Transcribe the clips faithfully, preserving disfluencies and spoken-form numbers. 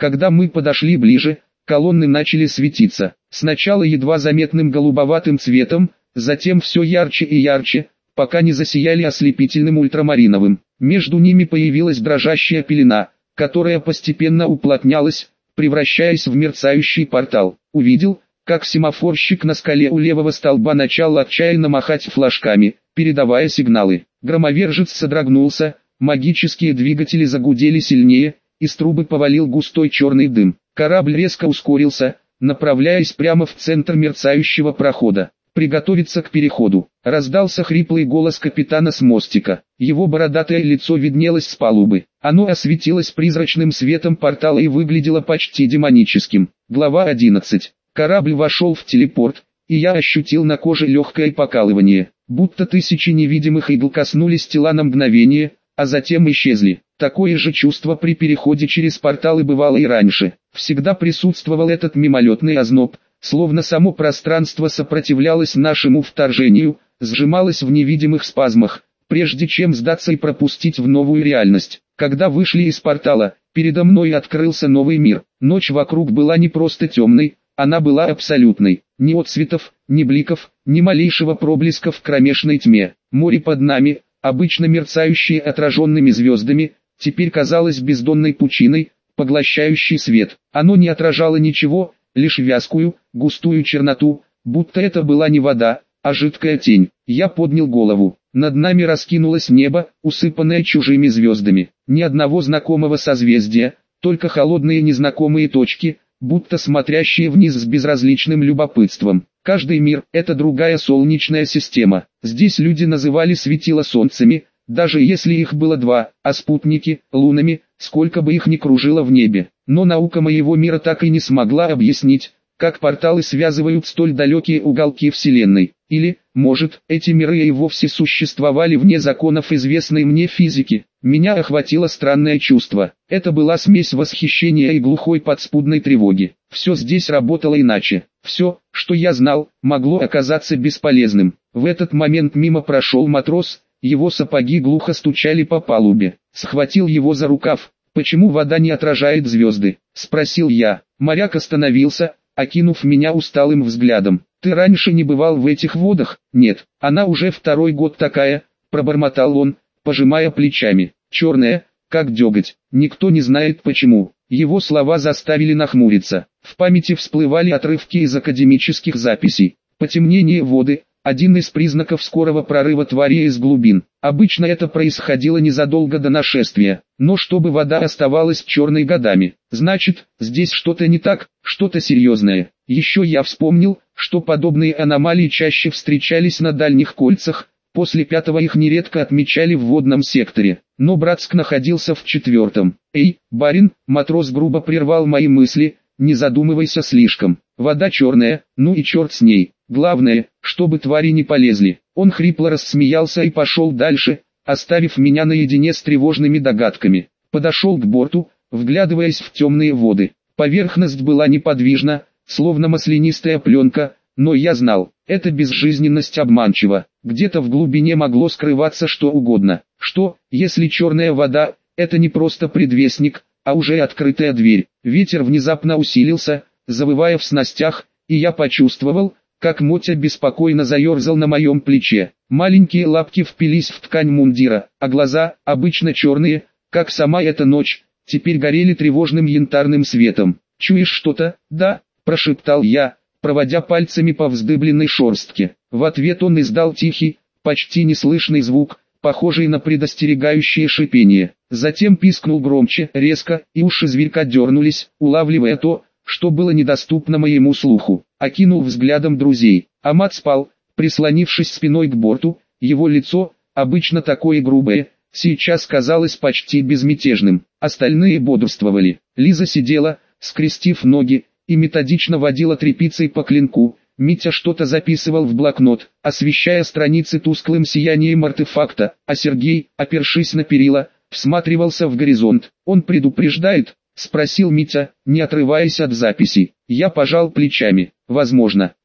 Когда мы подошли ближе, колонны начали светиться. Сначала едва заметным голубоватым цветом, затем все ярче и ярче, пока не засияли ослепительным ультрамариновым. Между ними появилась дрожащая пелена, которая постепенно уплотнялась, превращаясь в мерцающий портал. Увидел, как семафорщик на скале у левого столба начал отчаянно махать флажками, передавая сигналы. Громовержец содрогнулся, магические двигатели загудели сильнее, из трубы повалил густой черный дым. Корабль резко ускорился, направляясь прямо в центр мерцающего прохода. «Приготовиться к переходу», — раздался хриплый голос капитана с мостика. Его бородатое лицо виднелось с палубы. Оно осветилось призрачным светом портала и выглядело почти демоническим. Глава одиннадцать. Корабль вошел в телепорт, и я ощутил на коже легкое покалывание, будто тысячи невидимых игл коснулись тела на мгновение, а затем исчезли. Такое же чувство при переходе через порталы бывало и раньше. Всегда присутствовал этот мимолетный озноб, словно само пространство сопротивлялось нашему вторжению, сжималось в невидимых спазмах, прежде чем сдаться и пропустить в новую реальность. Когда вышли из портала, передо мной открылся новый мир. Ночь вокруг была не просто темной, она была абсолютной. Ни отцветов, ни бликов, ни малейшего проблеска в кромешной тьме. Море под нами, обычно мерцающее отраженными звездами, теперь казалось бездонной пучиной, поглощающей свет. Оно не отражало ничего, лишь вязкую, густую черноту, будто это была не вода, а жидкая тень. Я поднял голову. Над нами раскинулось небо, усыпанное чужими звездами. Ни одного знакомого созвездия, только холодные незнакомые точки, будто смотрящие вниз с безразличным любопытством. Каждый мир – это другая солнечная система. Здесь люди называли светила солнцами, даже если их было два, а спутники – лунами, сколько бы их ни кружило в небе. Но наука моего мира так и не смогла объяснить, как порталы связывают столь далекие уголки Вселенной. Или, может, эти миры и вовсе существовали вне законов известной мне физики. Меня охватило странное чувство. Это была смесь восхищения и глухой подспудной тревоги. Все здесь работало иначе. Все, что я знал, могло оказаться бесполезным. В этот момент мимо прошел матрос, его сапоги глухо стучали по палубе. Схватил его за рукав. «Почему вода не отражает звезды?» – спросил я. Моряк остановился, окинув меня усталым взглядом. «Ты раньше не бывал в этих водах?» «Нет, она уже второй год такая», – пробормотал он, пожимая плечами. «Черная, как деготь, никто не знает почему». Его слова заставили нахмуриться. В памяти всплывали отрывки из академических записей. Потемнение воды – один из признаков скорого прорыва твари из глубин. Обычно это происходило незадолго до нашествия, но чтобы вода оставалась черной годами, значит, здесь что-то не так, что-то серьезное. Еще я вспомнил, что подобные аномалии чаще встречались на дальних кольцах, после пятого их нередко отмечали в водном секторе, но Братск находился в четвертом. «Эй, барин», матрос грубо прервал мои мысли, «не задумывайся слишком, вода черная, ну и черт с ней, главное, чтобы твари не полезли». Он хрипло рассмеялся и пошел дальше, оставив меня наедине с тревожными догадками. Подошел к борту, вглядываясь в темные воды. Поверхность была неподвижна, словно маслянистая пленка, но я знал, эта безжизненность обманчива. Где-то в глубине могло скрываться что угодно. Что, если черная вода – это не просто предвестник, а уже открытая дверь? Ветер внезапно усилился, завывая в снастях, и я почувствовал, как Мотя беспокойно заерзал на моем плече. Маленькие лапки впились в ткань мундира, а глаза, обычно черные, как сама эта ночь, теперь горели тревожным янтарным светом. «Чуешь что-то?» «Да», – прошептал я, проводя пальцами по вздыбленной шерстке. В ответ он издал тихий, почти неслышный звук, похожий на предостерегающее шипение. Затем пискнул громче, резко, и уши зверька дернулись, улавливая то, что было недоступно моему слуху. Окинул взглядом друзей. Амат спал, прислонившись спиной к борту, его лицо, обычно такое грубое, сейчас казалось почти безмятежным. Остальные бодрствовали. Лиза сидела, скрестив ноги, и методично водила тряпицей по клинку. Митя что-то записывал в блокнот, освещая страницы тусклым сиянием артефакта, а Сергей, опершись на перила, всматривался в горизонт. «Он предупреждает?» — спросил Митя, не отрываясь от записей. Я пожал плечами. «Возможно.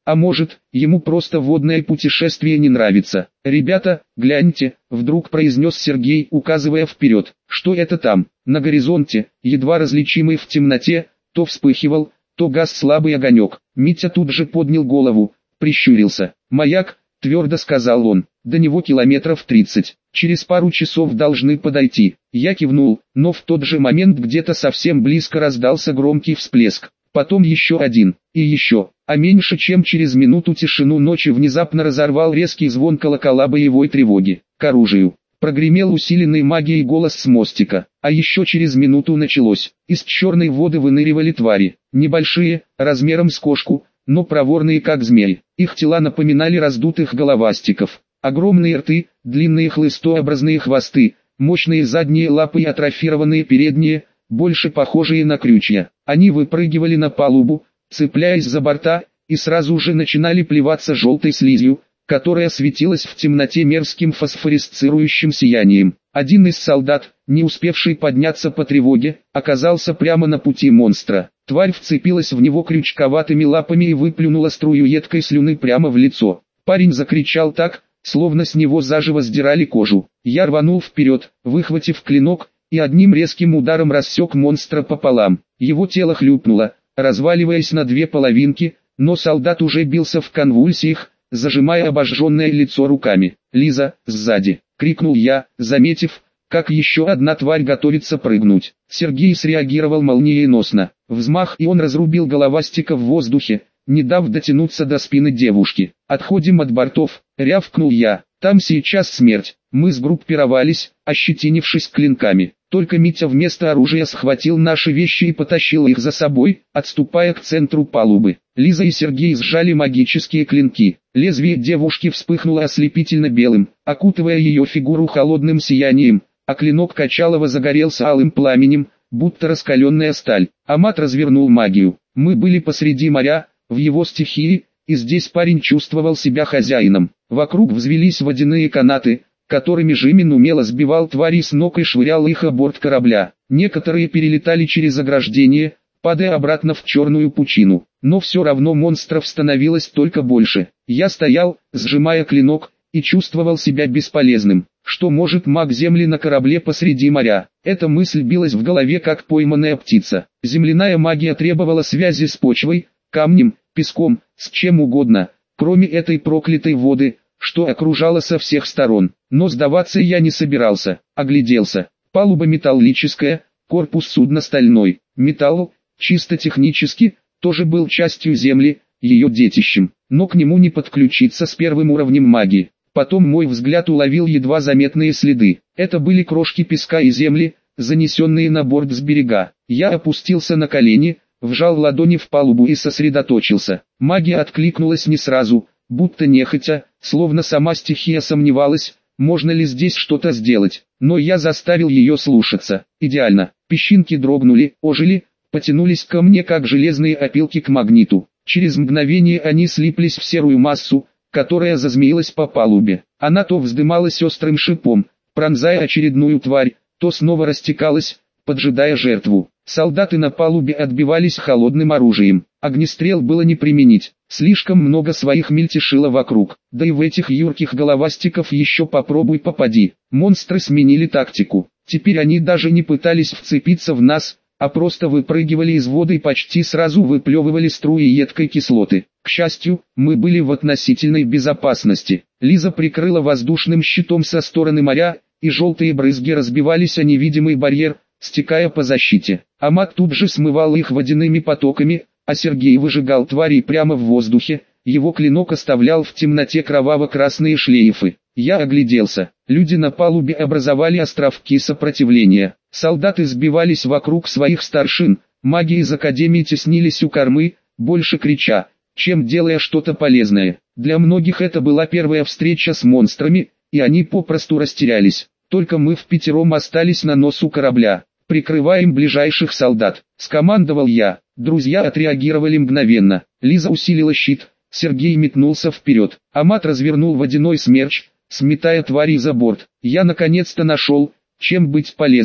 А может, ему просто водное путешествие не нравится. «Ребята, гляньте», — вдруг произнес Сергей, указывая вперед. «Что это там?» На горизонте, едва различимый в темноте, то вспыхивал, то гас слабый огонек. Митя тут же поднял голову, прищурился. «Маяк», — твердо сказал он, — «до него километров тридцать. Через пару часов должны подойти». Я кивнул, но в тот же момент где-то совсем близко раздался громкий всплеск. Потом еще один, и еще, а меньше чем через минуту тишину ночи внезапно разорвал резкий звон колокола боевой тревоги. «К оружию!» Прогремел усиленный магией голос с мостика, а еще через минуту началось. Из черной воды выныривали твари, небольшие, размером с кошку, но проворные как змеи. Их тела напоминали раздутых головастиков. Огромные рты, длинные хлыстообразные хвосты, мощные задние лапы и атрофированные передние, больше похожие на крючья. Они выпрыгивали на палубу, цепляясь за борта, и сразу же начинали плеваться желтой слизью, которая светилась в темноте мерзким фосфорисцирующим сиянием. Один из солдат, не успевший подняться по тревоге, оказался прямо на пути монстра. Тварь вцепилась в него крючковатыми лапами и выплюнула струю едкой слюны прямо в лицо. Парень закричал так, словно с него заживо сдирали кожу. Я рванул вперед, выхватив клинок, и одним резким ударом рассек монстра пополам. Его тело хлюпнуло, разваливаясь на две половинки, но солдат уже бился в конвульсиях, зажимая обожженное лицо руками. «Лиза, сзади!» — крикнул я, заметив, как еще одна тварь готовится прыгнуть. Сергей среагировал молниеносно. Взмах, и он разрубил головастика в воздухе, не дав дотянуться до спины девушки. «Отходим от бортов», — рявкнул я. «Там сейчас смерть». Мы сгруппировались, ощетинившись клинками. Только Митя вместо оружия схватил наши вещи и потащил их за собой, отступая к центру палубы. Лиза и Сергей сжали магические клинки. Лезвие девушки вспыхнуло ослепительно белым, окутывая ее фигуру холодным сиянием, а клинок Качалова загорелся алым пламенем, будто раскаленная сталь. Амат развернул магию. Мы были посреди моря, в его стихии, и здесь парень чувствовал себя хозяином. Вокруг взвелись водяные канаты, которыми Жимин умело сбивал твари с ног и швырял их о борт корабля. Некоторые перелетали через ограждение, падая обратно в черную пучину. Но все равно монстров становилось только больше. Я стоял, сжимая клинок, и чувствовал себя бесполезным. Что может маг Земли на корабле посреди моря? Эта мысль билась в голове как пойманная птица. Земляная магия требовала связи с почвой, камнем, песком, с чем угодно, кроме этой проклятой воды, что окружало со всех сторон. Но сдаваться я не собирался. Огляделся. Палуба металлическая, корпус судна стальной. Металл, чисто технически, тоже был частью Земли, ее детищем. Но к нему не подключиться с первым уровнем магии. Потом мой взгляд уловил едва заметные следы. Это были крошки песка и земли, занесенные на борт с берега. Я опустился на колени, вжал ладони в палубу и сосредоточился. Магия откликнулась не сразу, будто нехотя, словно сама стихия сомневалась, можно ли здесь что-то сделать. Но я заставил ее слушаться. Идеально. Песчинки дрогнули, ожили, потянулись ко мне как железные опилки к магниту. Через мгновение они слиплись в серую массу, которая зазмеилась по палубе. Она то вздымалась острым шипом, пронзая очередную тварь, то снова растекалась, поджидая жертву. Солдаты на палубе отбивались холодным оружием. Огнестрел было не применить, слишком много своих мельтешило вокруг. Да и в этих юрких головастиков еще попробуй попади. Монстры сменили тактику. Теперь они даже не пытались вцепиться в нас, а просто выпрыгивали из воды и почти сразу выплевывали струи едкой кислоты. К счастью, мы были в относительной безопасности. Лиза прикрыла воздушным щитом со стороны моря, и желтые брызги разбивались о невидимый барьер, стекая по защите. Амат тут же смывал их водяными потоками, а Сергей выжигал тварей прямо в воздухе, его клинок оставлял в темноте кроваво-красные шлейфы. Я огляделся. Люди на палубе образовали островки сопротивления. Солдаты сбивались вокруг своих старшин, маги из академии теснились у кормы, больше крича, чем делая что-то полезное. Для многих это была первая встреча с монстрами, и они попросту растерялись. Только мы впятером остались на носу корабля. «Прикрываем ближайших солдат», — скомандовал я. Друзья отреагировали мгновенно. Лиза усилила щит, Сергей метнулся вперед. Амат развернул водяной смерч, сметая твари за борт. Я наконец-то нашел, чем быть полезным.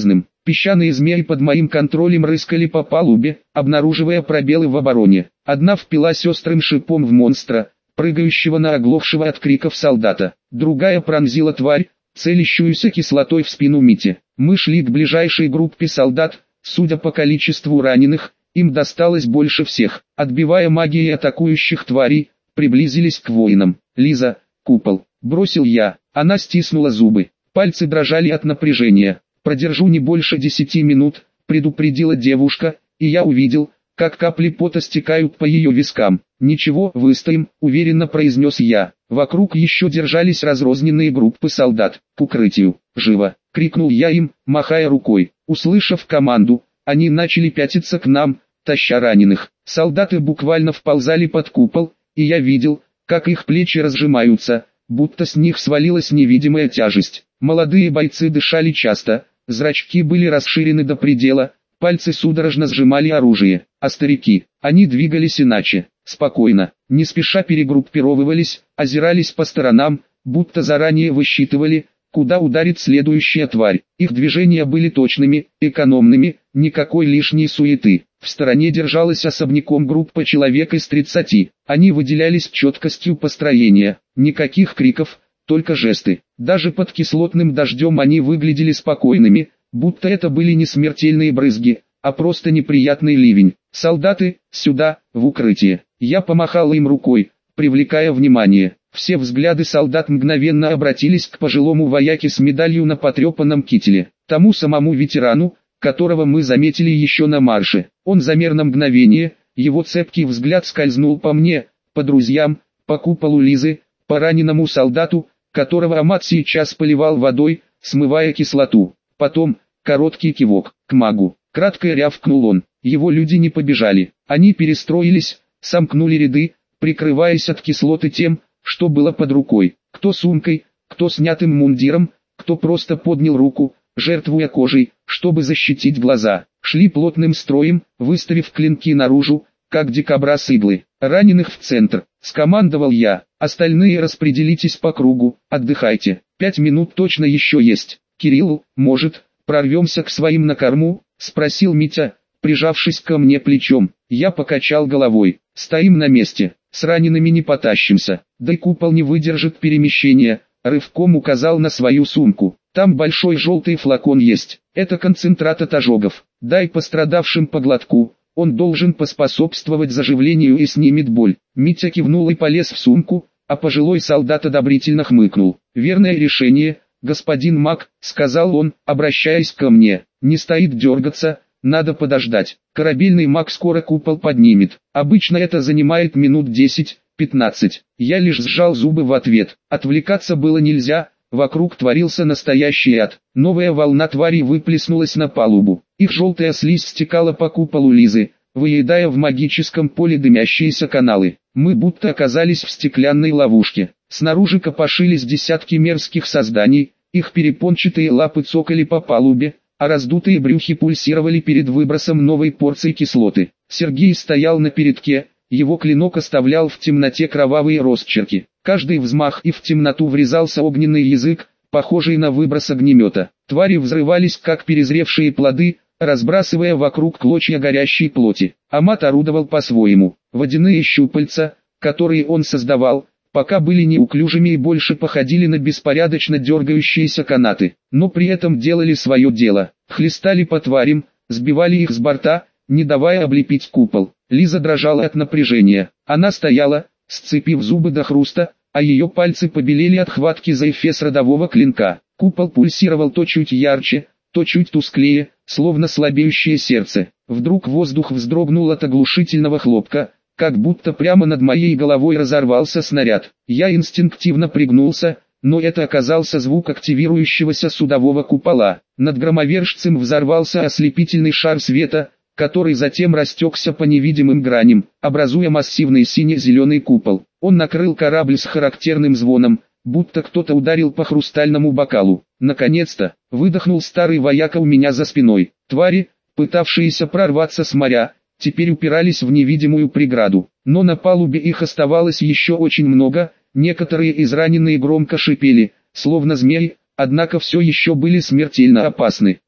Песчаные змеи под моим контролем рыскали по палубе, обнаруживая пробелы в обороне. Одна впилась острым шипом в монстра, прыгающего на оглохшего от криков солдата. Другая пронзила тварь, целящуюся кислотой в спину Мите. Мы шли к ближайшей группе солдат, судя по количеству раненых, им досталось больше всех. Отбивая магией атакующих тварей, приблизились к воинам. «Лиза, купол!» – бросил я. Она стиснула зубы. Пальцы дрожали от напряжения. «Продержу не больше десяти минут», – предупредила девушка, и я увидел, как капли пота стекают по ее вискам. «Ничего, выстоим», – уверенно произнес я. Вокруг еще держались разрозненные группы солдат. «К укрытию! Живо!» – крикнул я им, махая рукой. Услышав команду, они начали пятиться к нам, таща раненых. Солдаты буквально вползали под купол, и я видел, как их плечи разжимаются, будто с них свалилась невидимая тяжесть. Молодые бойцы дышали часто, зрачки были расширены до предела, пальцы судорожно сжимали оружие, а старики, они двигались иначе, спокойно, не спеша перегруппировывались, озирались по сторонам, будто заранее высчитывали, куда ударит следующая тварь. Их движения были точными, экономными, никакой лишней суеты. В стороне держалась особняком группа человек из тридцати. Они выделялись четкостью построения. Никаких криков, только жесты. Даже под кислотным дождем они выглядели спокойными, будто это были не смертельные брызги, а просто неприятный ливень. «Солдаты, сюда, в укрытие!» Я помахал им рукой, привлекая внимание. Все взгляды солдат мгновенно обратились к пожилому вояке с медалью на потрепанном кителе, тому самому ветерану, которого мы заметили еще на марше. Он замер на мгновение, его цепкий взгляд скользнул по мне, по друзьям, по куполу Лизы, по раненому солдату, которого Амат сейчас поливал водой, смывая кислоту. Потом, короткий кивок, к магу. Кратко рявкнул он. Его люди не побежали, они перестроились, сомкнули ряды, прикрываясь от кислоты тем, что было под рукой. Кто сумкой, кто снятым мундиром, кто просто поднял руку, жертвуя кожей, чтобы защитить глаза. Шли плотным строем, выставив клинки наружу, как дикобраз иглы. «Раненых в центр», — скомандовал я. «Остальные распределитесь по кругу, отдыхайте. Пять минут точно еще есть. Кирилл, может, прорвемся к своим на корму?» — спросил Митя, прижавшись ко мне плечом. Я покачал головой. «Стоим на месте, с ранеными не потащимся. Да и купол не выдержит перемещения», — рывком указал на свою сумку. «Там большой желтый флакон есть. Это концентрат от ожогов. Дай пострадавшим по глотку. Он должен поспособствовать заживлению и снимет боль». Митя кивнул и полез в сумку, а пожилой солдат одобрительно хмыкнул. «Верное решение, господин маг», — сказал он, обращаясь ко мне. «Не стоит дергаться, надо подождать. Корабельный маг скоро купол поднимет. Обычно это занимает минут десять-пятнадцать». Я лишь сжал зубы в ответ. Отвлекаться было нельзя. Вокруг творился настоящий ад. Новая волна тварей выплеснулась на палубу. Их желтая слизь стекала по куполу Лизы, выедая в магическом поле дымящиеся каналы. Мы будто оказались в стеклянной ловушке. Снаружи копошились десятки мерзких созданий, их перепончатые лапы цокали по палубе, а раздутые брюхи пульсировали перед выбросом новой порции кислоты. Сергей стоял на передке, его клинок оставлял в темноте кровавые росчерки. Каждый взмах и в темноту врезался огненный язык, похожий на выброс огнемета. Твари взрывались как перезревшие плоды, разбрасывая вокруг клочья горящей плоти. Амат орудовал по-своему. Водяные щупальца, которые он создавал, пока были неуклюжими и больше походили на беспорядочно дергающиеся канаты, но при этом делали свое дело. Хлестали по тварям, сбивали их с борта, не давая облепить купол. Лиза дрожала от напряжения. Она стояла, сцепив зубы до хруста, а ее пальцы побелели от хватки за эфес родового клинка. Купол пульсировал то чуть ярче, то чуть тусклее, словно слабеющее сердце. Вдруг воздух вздрогнул от оглушительного хлопка, как будто прямо над моей головой разорвался снаряд. Я инстинктивно пригнулся, но это оказался звук активирующегося судового купола. Над громовержцем взорвался ослепительный шар света, который затем растекся по невидимым граням, образуя массивный сине-зеленый купол. Он накрыл корабль с характерным звоном, будто кто-то ударил по хрустальному бокалу. Наконец-то, выдохнул старый вояка у меня за спиной. Твари, пытавшиеся прорваться с моря, теперь упирались в невидимую преграду. Но на палубе их оставалось еще очень много, некоторые израненные громко шипели, словно змеи, однако все еще были смертельно опасны.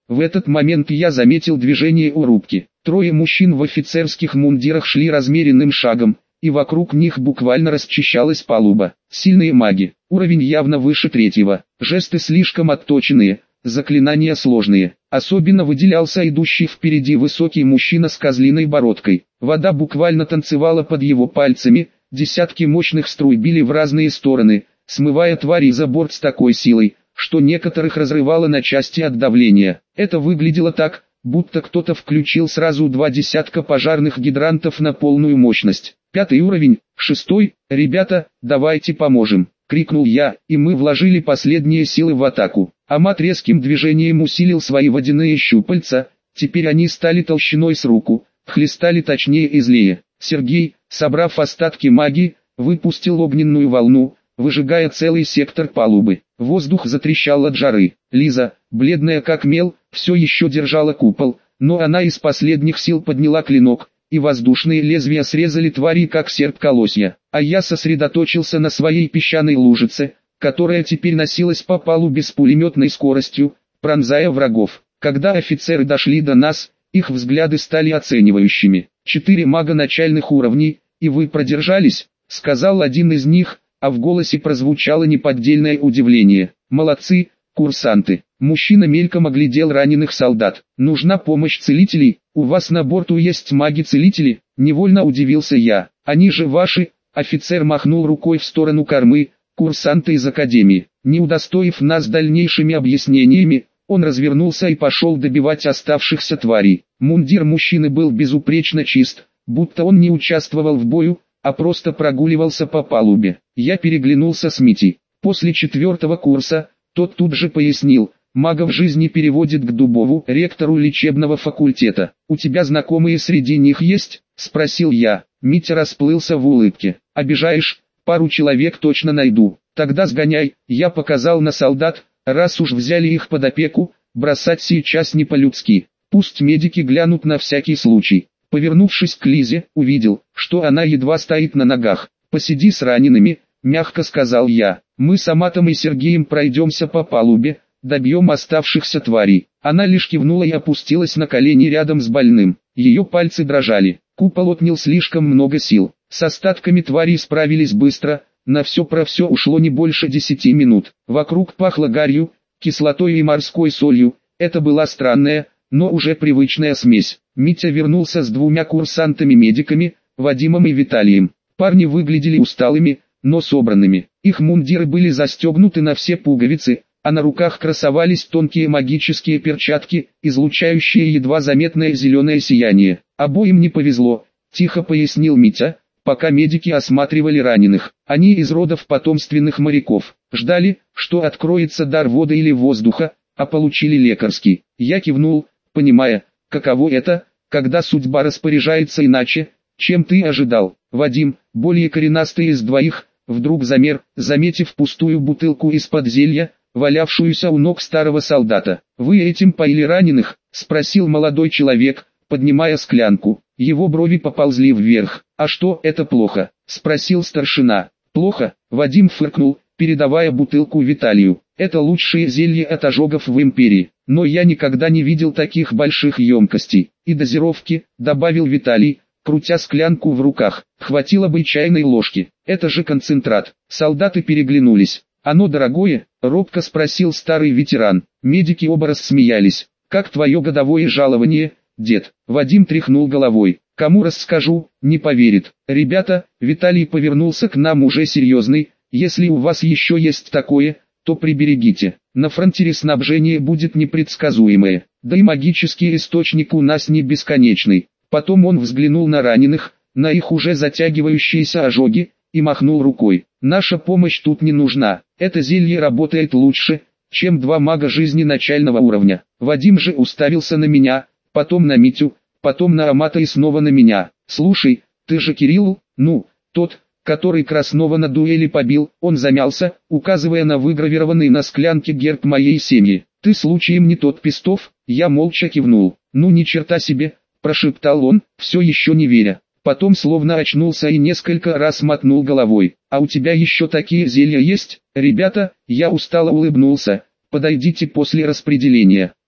В этот момент я заметил движение у рубки. Трое мужчин в офицерских мундирах шли размеренным шагом, и вокруг них буквально расчищалась палуба. Сильные маги, уровень явно выше третьего, жесты слишком отточенные, заклинания сложные. Особенно выделялся идущий впереди высокий мужчина с козлиной бородкой. Вода буквально танцевала под его пальцами, десятки мощных струй били в разные стороны, смывая твари за борт с такой силой, что некоторых разрывало на части от давления. Это выглядело так, будто кто-то включил сразу два десятка пожарных гидрантов на полную мощность. Пятый уровень, шестой, ребята, давайте поможем, крикнул я, и мы вложили последние силы в атаку. Амат резким движением усилил свои водяные щупальца, теперь они стали толщиной с руку, хлестали точнее и злее. Сергей, собрав остатки магии, выпустил огненную волну, выжигая целый сектор палубы. Воздух затрещал от жары. Лиза, бледная как мел, все еще держала купол, но она из последних сил подняла клинок, и воздушные лезвия срезали твари как серп колосья. А я сосредоточился на своей песчаной лужице, которая теперь носилась по палубе с пулеметной скоростью, пронзая врагов. Когда офицеры дошли до нас, их взгляды стали оценивающими. «Четыре мага начальных уровней, и вы продержались», — сказал один из них, а в голосе прозвучало неподдельное удивление. «Молодцы, курсанты». Мужчина мельком оглядел раненых солдат. «Нужна помощь целителей, у вас на борту есть маги-целители?» Невольно удивился я. «Они же ваши», — офицер махнул рукой в сторону кормы, «курсанты из академии». Не удостоив нас дальнейшими объяснениями, он развернулся и пошел добивать оставшихся тварей. Мундир мужчины был безупречно чист, будто он не участвовал в бою, а просто прогуливался по палубе. Я переглянулся с Митей. После четвертого курса, тот тут же пояснил, магов жизни переводит к Дубову, ректору лечебного факультета. «У тебя знакомые среди них есть?» – спросил я. Митя расплылся в улыбке. «Обижаешь? Пару человек точно найду. Тогда сгоняй», – я показал на солдат, раз уж взяли их под опеку, бросать сейчас не по-людски. Пусть медики глянут на всякий случай. Повернувшись к Лизе, увидел, что она едва стоит на ногах. «Посиди с ранеными», — мягко сказал я. «Мы с Аматом и Сергеем пройдемся по палубе, добьем оставшихся тварей». Она лишь кивнула и опустилась на колени рядом с больным. Ее пальцы дрожали. Купол отнял слишком много сил. С остатками тварей справились быстро, на все про все ушло не больше десяти минут. Вокруг пахло гарью, кислотой и морской солью. Это была странная, но уже привычная смесь. Митя вернулся с двумя курсантами-медиками, Вадимом и Виталием. Парни выглядели усталыми, но собранными. Их мундиры были застегнуты на все пуговицы, а на руках красовались тонкие магические перчатки, излучающие едва заметное зеленое сияние. «Обоим не повезло», — тихо пояснил Митя, пока медики осматривали раненых. Они из родов потомственных моряков. Ждали, что откроется дар воды или воздуха, а получили лекарский. Я кивнул, понимая, каково это, когда судьба распоряжается иначе, чем ты ожидал. Вадим, более коренастый из двоих, вдруг замер, заметив пустую бутылку из-под зелья, валявшуюся у ног старого солдата. «Вы этим поили раненых?» – спросил молодой человек, поднимая склянку. Его брови поползли вверх. «А что, это плохо?» – спросил старшина. «Плохо», – Вадим фыркнул, передавая бутылку Виталию. «Это лучшие зелья от ожогов в империи, но я никогда не видел таких больших емкостей. И дозировки», – добавил Виталий, крутя склянку в руках. «Хватило бы чайной ложки. Это же концентрат». Солдаты переглянулись. «Оно дорогое?» – робко спросил старый ветеран. Медики оба рассмеялись. «Как твое годовое жалование, дед?» Вадим тряхнул головой. «Кому расскажу, не поверит. Ребята», – Виталий повернулся к нам уже серьезный, «если у вас еще есть такое, то приберегите. На фронтире снабжение будет непредсказуемое, да и магический источник у нас не бесконечный». Потом он взглянул на раненых, на их уже затягивающиеся ожоги, и махнул рукой. «Наша помощь тут не нужна. Это зелье работает лучше, чем два мага жизни начального уровня». Вадим же уставился на меня, потом на Митю, потом на Амата и снова на меня. «Слушай, ты же Кирилл, ну, тот, который Краснова на дуэли побил». Он замялся, указывая на выгравированный на склянке герб моей семьи. «Ты случаем не тот Пестов?» Я молча кивнул. «Ну ни черта себе», прошептал он, все еще не веря. Потом словно очнулся и несколько раз мотнул головой. «А у тебя еще такие зелья есть?» «Ребята», я устало улыбнулся, «подойдите после распределения».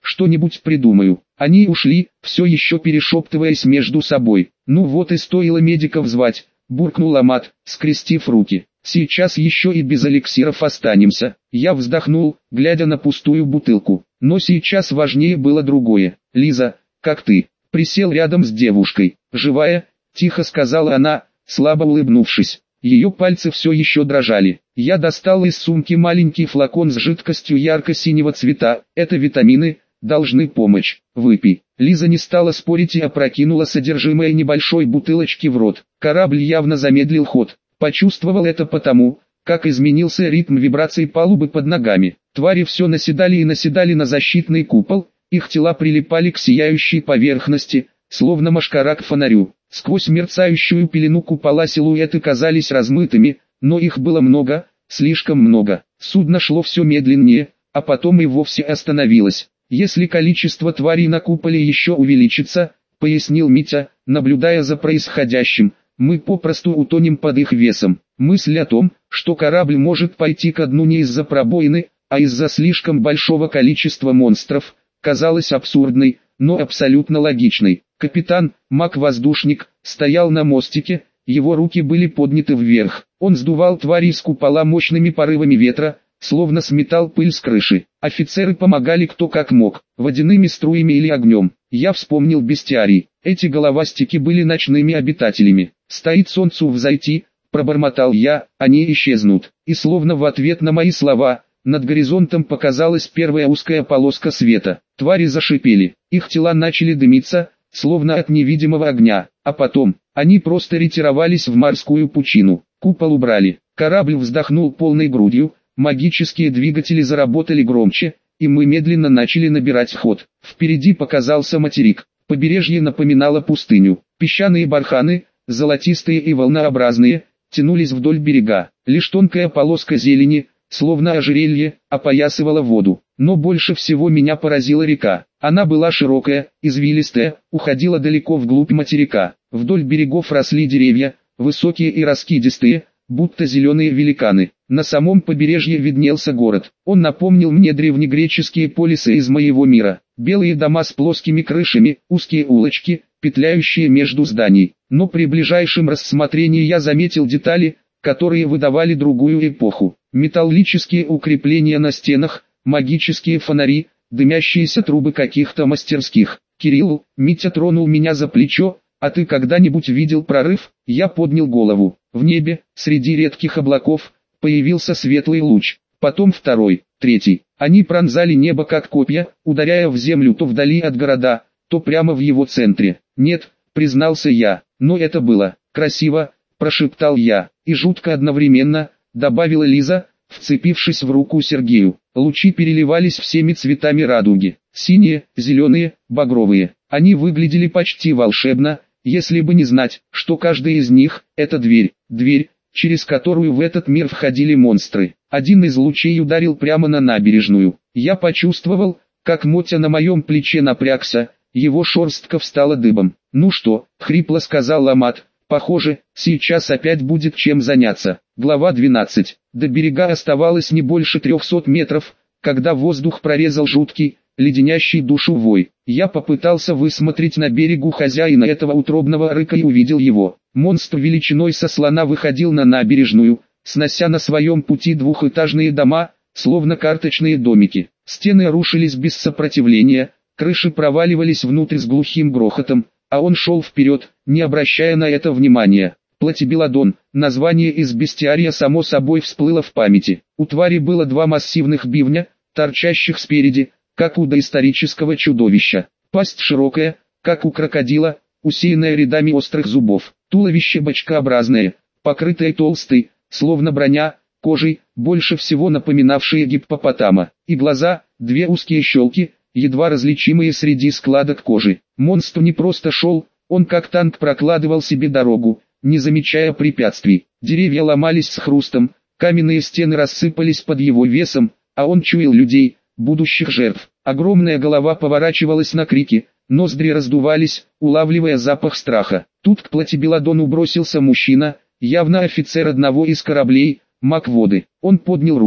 что-нибудь придумаю». Они ушли, все еще перешептываясь между собой. «Ну вот и стоило медиков звать», — буркнул Амат, скрестив руки. «Сейчас еще и без эликсиров останемся». Я вздохнул, глядя на пустую бутылку. Но сейчас важнее было другое. «Лиза, как ты?» Присел рядом с девушкой. «Живая?» — тихо сказала она, слабо улыбнувшись. Ее пальцы все еще дрожали. Я достал из сумки маленький флакон с жидкостью ярко-синего цвета. «Это витамины, должны помочь. Выпей». Лиза не стала спорить и опрокинула содержимое небольшой бутылочки в рот. Корабль явно замедлил ход. Почувствовал это потому, как изменился ритм вибраций палубы под ногами. Твари все наседали и наседали на защитный купол, их тела прилипали к сияющей поверхности, словно мошкара к фонарю. Сквозь мерцающую пелену купола силуэты казались размытыми, но их было много, слишком много. Судно шло все медленнее, а потом и вовсе остановилось. «Если количество тварей на куполе еще увеличится», — пояснил Митя, наблюдая за происходящим, — «мы попросту утонем под их весом». Мысль о том, что корабль может пойти ко дну не из-за пробоины, а из-за слишком большого количества монстров, казалась абсурдной, но абсолютно логичной. Капитан, маг-воздушник, стоял на мостике, его руки были подняты вверх. Он сдувал твари с купола мощными порывами ветра, словно сметал пыль с крыши. Офицеры помогали кто как мог, водяными струями или огнем. Я вспомнил бестиарий. Эти головастики были ночными обитателями. «Стоит солнцу взойти», — пробормотал я, — «они исчезнут». И словно в ответ на мои слова, над горизонтом показалась первая узкая полоска света. Твари зашипели, их тела начали дымиться, словно от невидимого огня, а потом, они просто ретировались в морскую пучину. Купол убрали, корабль вздохнул полной грудью, магические двигатели заработали громче, и мы медленно начали набирать ход. Впереди показался материк, побережье напоминало пустыню, песчаные барханы, золотистые и волнообразные, тянулись вдоль берега, лишь тонкая полоска зелени, словно ожерелье, опоясывала воду. Но больше всего меня поразила река. Она была широкая, извилистая, уходила далеко вглубь материка. Вдоль берегов росли деревья, высокие и раскидистые, будто зеленые великаны. На самом побережье виднелся город. Он напомнил мне древнегреческие полисы из моего мира. Белые дома с плоскими крышами, узкие улочки, петляющие между зданий. Но при ближайшем рассмотрении я заметил детали, которые выдавали другую эпоху. Металлические укрепления на стенах, магические фонари, дымящиеся трубы каких-то мастерских. «Кирилл», Митя тронул меня за плечо, «а ты когда-нибудь видел прорыв?» Я поднял голову. В небе, среди редких облаков, появился светлый луч. Потом второй, третий. Они пронзали небо как копья, ударяя в землю то вдали от города, то прямо в его центре. «Нет», признался я, — «но это было красиво», прошептал я, — «и жутко одновременно», добавила Лиза, вцепившись в руку Сергею. Лучи переливались всеми цветами радуги. Синие, зеленые, багровые. Они выглядели почти волшебно, если бы не знать, что каждая из них – это дверь. Дверь, через которую в этот мир входили монстры. Один из лучей ударил прямо на набережную. Я почувствовал, как Мотя на моем плече напрягся, его шерстка встала дыбом. «Ну что?» – хрипло сказал Амат. «Похоже, сейчас опять будет чем заняться». Глава двенадцать. До берега оставалось не больше трехсот метров, когда воздух прорезал жуткий, леденящий душу вой. Я попытался высмотреть на берегу хозяина этого утробного рыка и увидел его. Монстр величиной со слона выходил на набережную, снося на своем пути двухэтажные дома, словно карточные домики. Стены рушились без сопротивления, крыши проваливались внутрь с глухим грохотом, а он шел вперед, не обращая на это внимания. Платибелодон, название из бестиария само собой всплыло в памяти. У твари было два массивных бивня, торчащих спереди, как у доисторического чудовища. Пасть широкая, как у крокодила, усеянная рядами острых зубов. Туловище бочкообразное, покрытое толстой, словно броня, кожей, больше всего напоминавшие гиппопотама. И глаза, две узкие щелки, едва различимые среди складок кожи. Монстр не просто шел, он как танк прокладывал себе дорогу, не замечая препятствий. Деревья ломались с хрустом, каменные стены рассыпались под его весом, а он чуял людей, будущих жертв. Огромная голова поворачивалась на крики, ноздри раздувались, улавливая запах страха. Тут к Платибелодону бросился мужчина, явно офицер одного из кораблей, маг воды. Он поднял руки,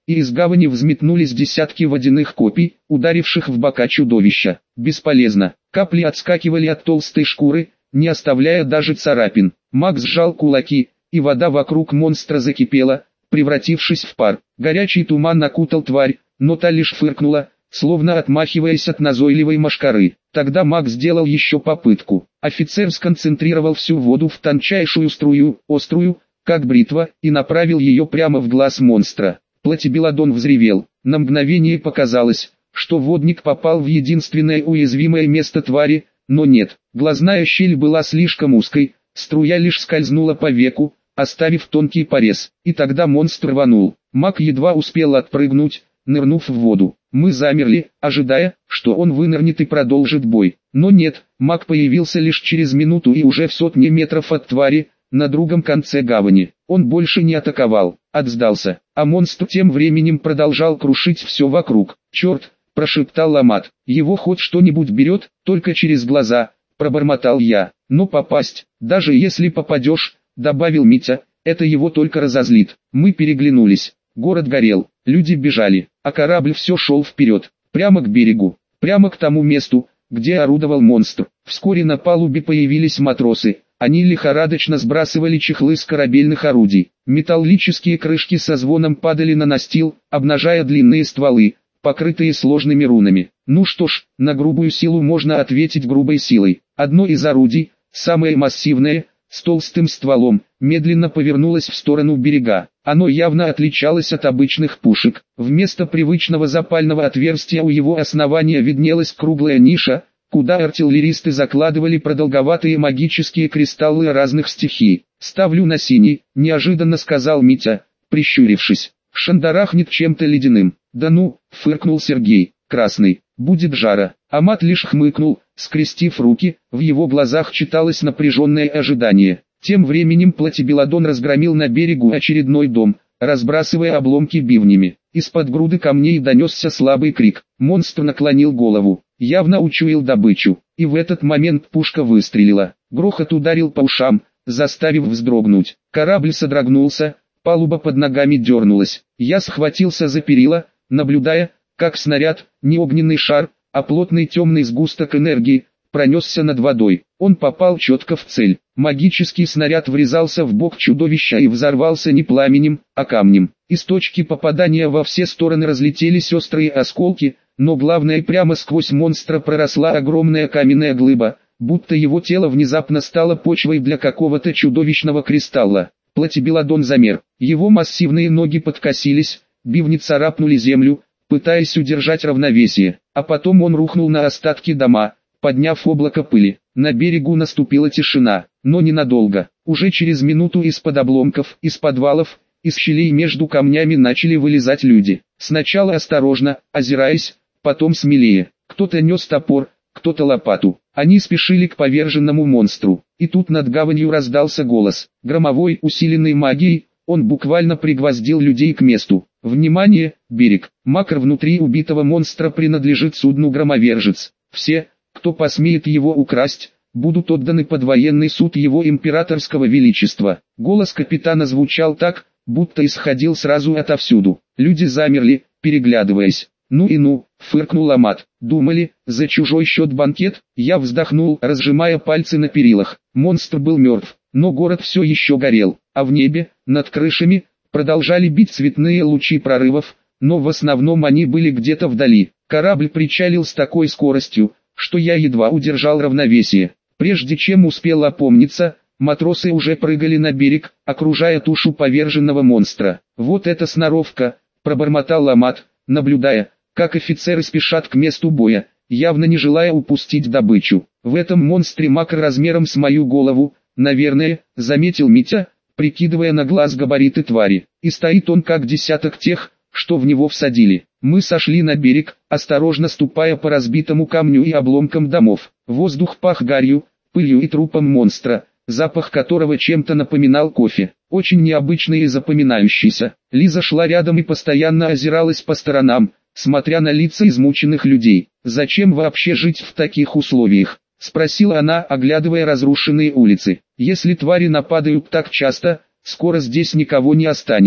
и из гавани взметнулись десятки водяных копий, ударивших в бока чудовища. Бесполезно. Капли отскакивали от толстой шкуры, не оставляя даже царапин. Маг сжал кулаки, и вода вокруг монстра закипела, превратившись в пар. Горячий туман окутал тварь, но та лишь фыркнула, словно отмахиваясь от назойливой мошкары. Тогда маг сделал еще попытку. Офицер сконцентрировал всю воду в тончайшую струю, острую, как бритва, и направил ее прямо в глаз монстра. Платибеладон взревел. На мгновение показалось, что водник попал в единственное уязвимое место твари, но нет. Глазная щель была слишком узкой, струя лишь скользнула по веку, оставив тонкий порез. И тогда монстр рванул. Маг едва успел отпрыгнуть, нырнув в воду. Мы замерли, ожидая, что он вынырнет и продолжит бой. Но нет, маг появился лишь через минуту и уже в сотне метров от твари, на другом конце гавани. Он больше не атаковал, отсдался, а монстр тем временем продолжал крушить все вокруг. «Черт!» – прошептал Ламат. «Его хоть что-нибудь берет, только через глаза», – пробормотал я. «Но попасть, даже если попадешь», – добавил Митя, – «это его только разозлит». Мы переглянулись. Город горел, люди бежали, а корабль все шел вперед, прямо к берегу, прямо к тому месту, где орудовал монстр. Вскоре на палубе появились матросы. Они лихорадочно сбрасывали чехлы с корабельных орудий. Металлические крышки со звоном падали на настил, обнажая длинные стволы, покрытые сложными рунами. Ну что ж, на грубую силу можно ответить грубой силой. Одно из орудий, самое массивное, с толстым стволом, медленно повернулось в сторону берега. Оно явно отличалось от обычных пушек. Вместо привычного запального отверстия у его основания виднелась круглая ниша, куда артиллеристы закладывали продолговатые магические кристаллы разных стихий. «Ставлю на синий», — неожиданно сказал Митя, прищурившись. «Шандарахнет чем-то ледяным». «Да ну», — фыркнул Сергей, — «красный, будет жара». Амат лишь хмыкнул, скрестив руки, в его глазах читалось напряженное ожидание. Тем временем Платибеладон разгромил на берегу очередной дом, разбрасывая обломки бивнями. Из-под груды камней донесся слабый крик. Монстр наклонил голову, явно учуял добычу, и в этот момент пушка выстрелила. Грохот ударил по ушам, заставив вздрогнуть. Корабль содрогнулся, палуба под ногами дернулась. Я схватился за перила, наблюдая, как снаряд, не огненный шар, а плотный темный сгусток энергии, пронесся над водой. Он попал четко в цель. Магический снаряд врезался в бок чудовища и взорвался не пламенем, а камнем. Из точки попадания во все стороны разлетелись острые осколки, но главное, прямо сквозь монстра проросла огромная каменная глыба, будто его тело внезапно стало почвой для какого-то чудовищного кристалла. Платибеладон замер. Его массивные ноги подкосились, бивни царапнули землю, пытаясь удержать равновесие, а потом он рухнул на остатки дома, подняв облако пыли. На берегу наступила тишина, но ненадолго. Уже через минуту из-под обломков, из подвалов, из щелей между камнями начали вылезать люди. Сначала осторожно, озираясь, потом смелее. Кто-то нес топор, кто-то лопату. Они спешили к поверженному монстру. И тут над гаванью раздался голос. Громовой, усиленный магией, он буквально пригвоздил людей к месту. Внимание, берег. Макр внутри убитого монстра принадлежит судну «Громовержец». Все, кто посмеет его украсть, будут отданы под военный суд его императорского величества. Голос капитана звучал так, будто исходил сразу отовсюду. Люди замерли, переглядываясь. «Ну и ну», — фыркнул Амат. «Думали, за чужой счет банкет?» Я вздохнул, разжимая пальцы на перилах. Монстр был мертв, но город все еще горел, а в небе, над крышами, продолжали бить цветные лучи прорывов, но в основном они были где-то вдали. Корабль причалил с такой скоростью, что я едва удержал равновесие. Прежде чем успел опомниться, матросы уже прыгали на берег, окружая тушу поверженного монстра. «Вот это сноровка», — пробормотал Амат, наблюдая, как офицеры спешат к месту боя, явно не желая упустить добычу. «В этом монстре макро размером с мою голову, наверное», — заметил Митя, прикидывая на глаз габариты твари. «И стоит он как десяток тех, что в него всадили». Мы сошли на берег, осторожно ступая по разбитому камню и обломкам домов. Воздух пах гарью, пылью и трупом монстра, запах которого чем-то напоминал кофе. Очень необычный и запоминающийся. Лиза шла рядом и постоянно озиралась по сторонам, смотря на лица измученных людей. «Зачем вообще жить в таких условиях?» — спросила она, оглядывая разрушенные улицы. «Если твари нападают так часто, скоро здесь никого не останется».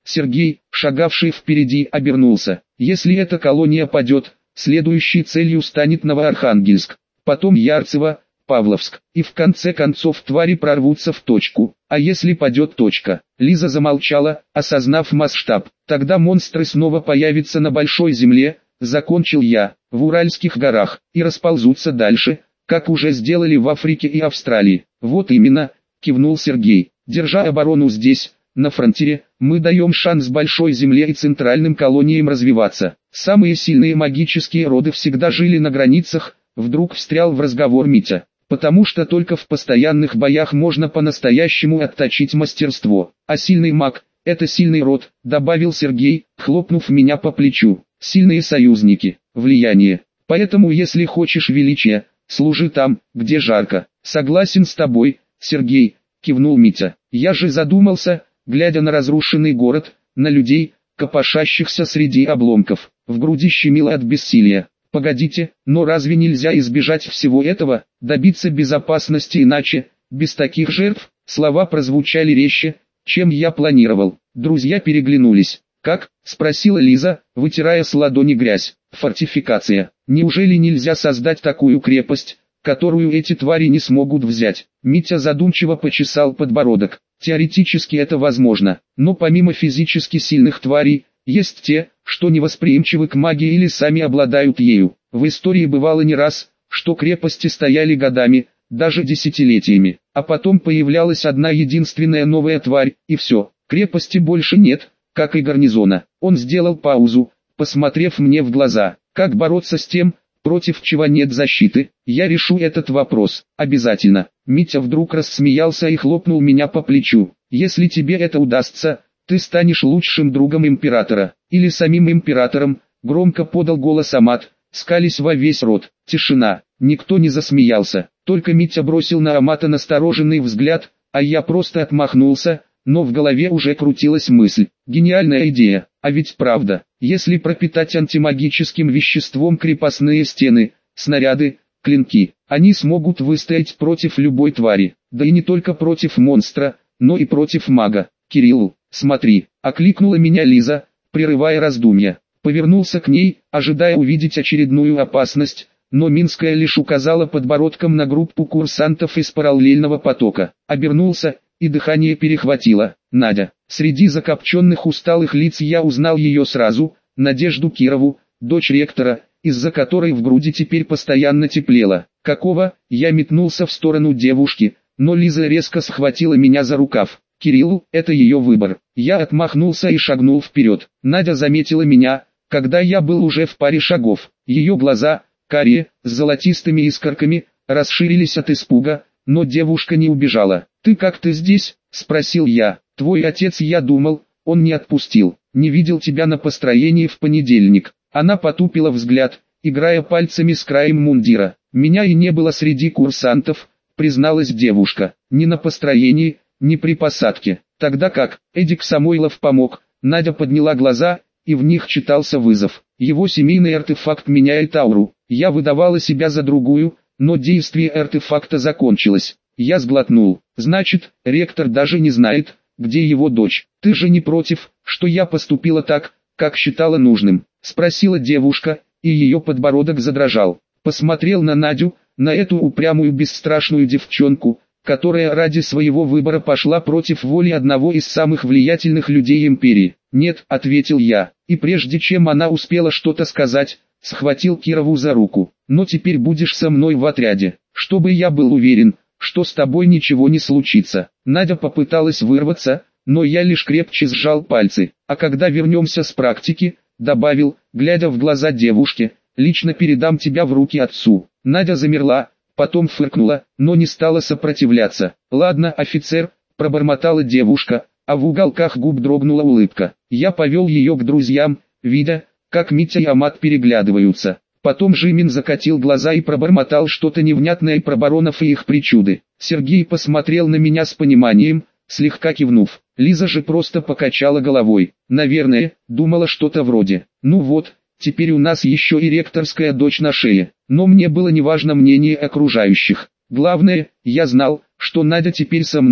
Сергей, шагавший впереди, обернулся. Если эта колония падет, следующей целью станет Новоархангельск, потом Ярцево, Павловск, и в конце концов твари прорвутся в точку. А если падет точка? Лиза замолчала, осознав масштаб. Тогда монстры снова появятся на большой земле, закончил я, в Уральских горах, и расползутся дальше, как уже сделали в Африке и Австралии. Вот именно, кивнул Сергей. Держа оборону здесь, на фронтире, мы даем шанс большой земле и центральным колониям развиваться. Самые сильные магические роды всегда жили на границах, вдруг встрял в разговор Митя. Потому что только в постоянных боях можно по-настоящему отточить мастерство. А сильный маг – это сильный род, добавил Сергей, хлопнув меня по плечу. Сильные союзники, влияние. Поэтому если хочешь величия, служи там, где жарко. Согласен с тобой, Сергей, кивнул Митя. Я же задумался, глядя на разрушенный город, на людей, копошащихся среди обломков. В груди щемило от бессилия. Погодите, но разве нельзя избежать всего этого, добиться безопасности иначе, без таких жертв? Слова прозвучали резче, чем я планировал. Друзья переглянулись. «Как?» – спросила Лиза, вытирая с ладони грязь. «Фортификация. Неужели нельзя создать такую крепость, которую эти твари не смогут взять?» Митя задумчиво почесал подбородок. «Теоретически это возможно, но помимо физически сильных тварей, есть те, что невосприимчивы к магии или сами обладают ею. В истории бывало не раз, что крепости стояли годами, даже десятилетиями, а потом появлялась одна единственная новая тварь, и все, крепости больше нет, как и гарнизона». Он сделал паузу, посмотрев мне в глаза. «Как бороться с тем, против чего нет защиты? Я решу этот вопрос, обязательно». Митя вдруг рассмеялся и хлопнул меня по плечу. «Если тебе это удастся, ты станешь лучшим другом императора, или самим императором», громко подал голос Амат, скались во весь рот. Тишина, никто не засмеялся, только Митя бросил на Амата настороженный взгляд, а я просто отмахнулся, но в голове уже крутилась мысль. Гениальная идея, а ведь правда, если пропитать антимагическим веществом крепостные стены, снаряды, клинки, они смогут выстоять против любой твари, да и не только против монстра, но и против мага. «Кирилл, смотри», — окликнула меня Лиза, прерывая раздумья. Повернулся к ней, ожидая увидеть очередную опасность, но Минская лишь указала подбородком на группу курсантов из параллельного потока. Обернулся, и дыхание перехватило. Надя. Среди закопченных усталых лиц я узнал ее сразу, Надежду Кирову, дочь ректора, из-за которой в груди теперь постоянно теплело. «Какого?» Я метнулся в сторону девушки, но Лиза резко схватила меня за рукав. «Кирилл, это ее выбор». Я отмахнулся и шагнул вперед. Надя заметила меня, когда я был уже в паре шагов. Ее глаза, карие, с золотистыми искорками, расширились от испуга, но девушка не убежала. «Ты как ты здесь?» – спросил я. «Твой отец, я думал, он не отпустил. Не видел тебя на построении в понедельник». Она потупила взгляд, играя пальцами с краем мундира. «Меня и не было среди курсантов», – призналась девушка. «Ни на построении, ни при посадке». «Тогда как?» Эдик Самойлов помог. Надя подняла глаза, и в них читался вызов. «Его семейный артефакт меняет ауру. Я выдавала себя за другую, но действие артефакта закончилось». Я сглотнул. «Значит, ректор даже не знает, где его дочь. Ты же не против, что я поступила так, как считала нужным?» Спросила девушка, и ее подбородок задрожал. Посмотрел на Надю, на эту упрямую бесстрашную девчонку, которая ради своего выбора пошла против воли одного из самых влиятельных людей империи. «Нет», — ответил я, и прежде чем она успела что-то сказать, схватил Кирову за руку. «Но теперь будешь со мной в отряде, чтобы я был уверен, что с тобой ничего не случится». Надя попыталась вырваться, но я лишь крепче сжал пальцы. «А когда вернемся с практики», — добавил, глядя в глаза девушке, «лично передам тебя в руки отцу». Надя замерла, потом фыркнула, но не стала сопротивляться. «Ладно, офицер», — пробормотала девушка, а в уголках губ дрогнула улыбка. Я повел ее к друзьям, видя, как Митя и Амат переглядываются. Потом Жимин закатил глаза и пробормотал что-то невнятное про баронов и их причуды. Сергей посмотрел на меня с пониманием, слегка кивнув. Лиза же просто покачала головой. Наверное, думала что-то вроде: «Ну вот, теперь у нас еще и ректорская дочь на шее». Но мне было неважно мнение окружающих. Главное, я знал, что Надя теперь со мной,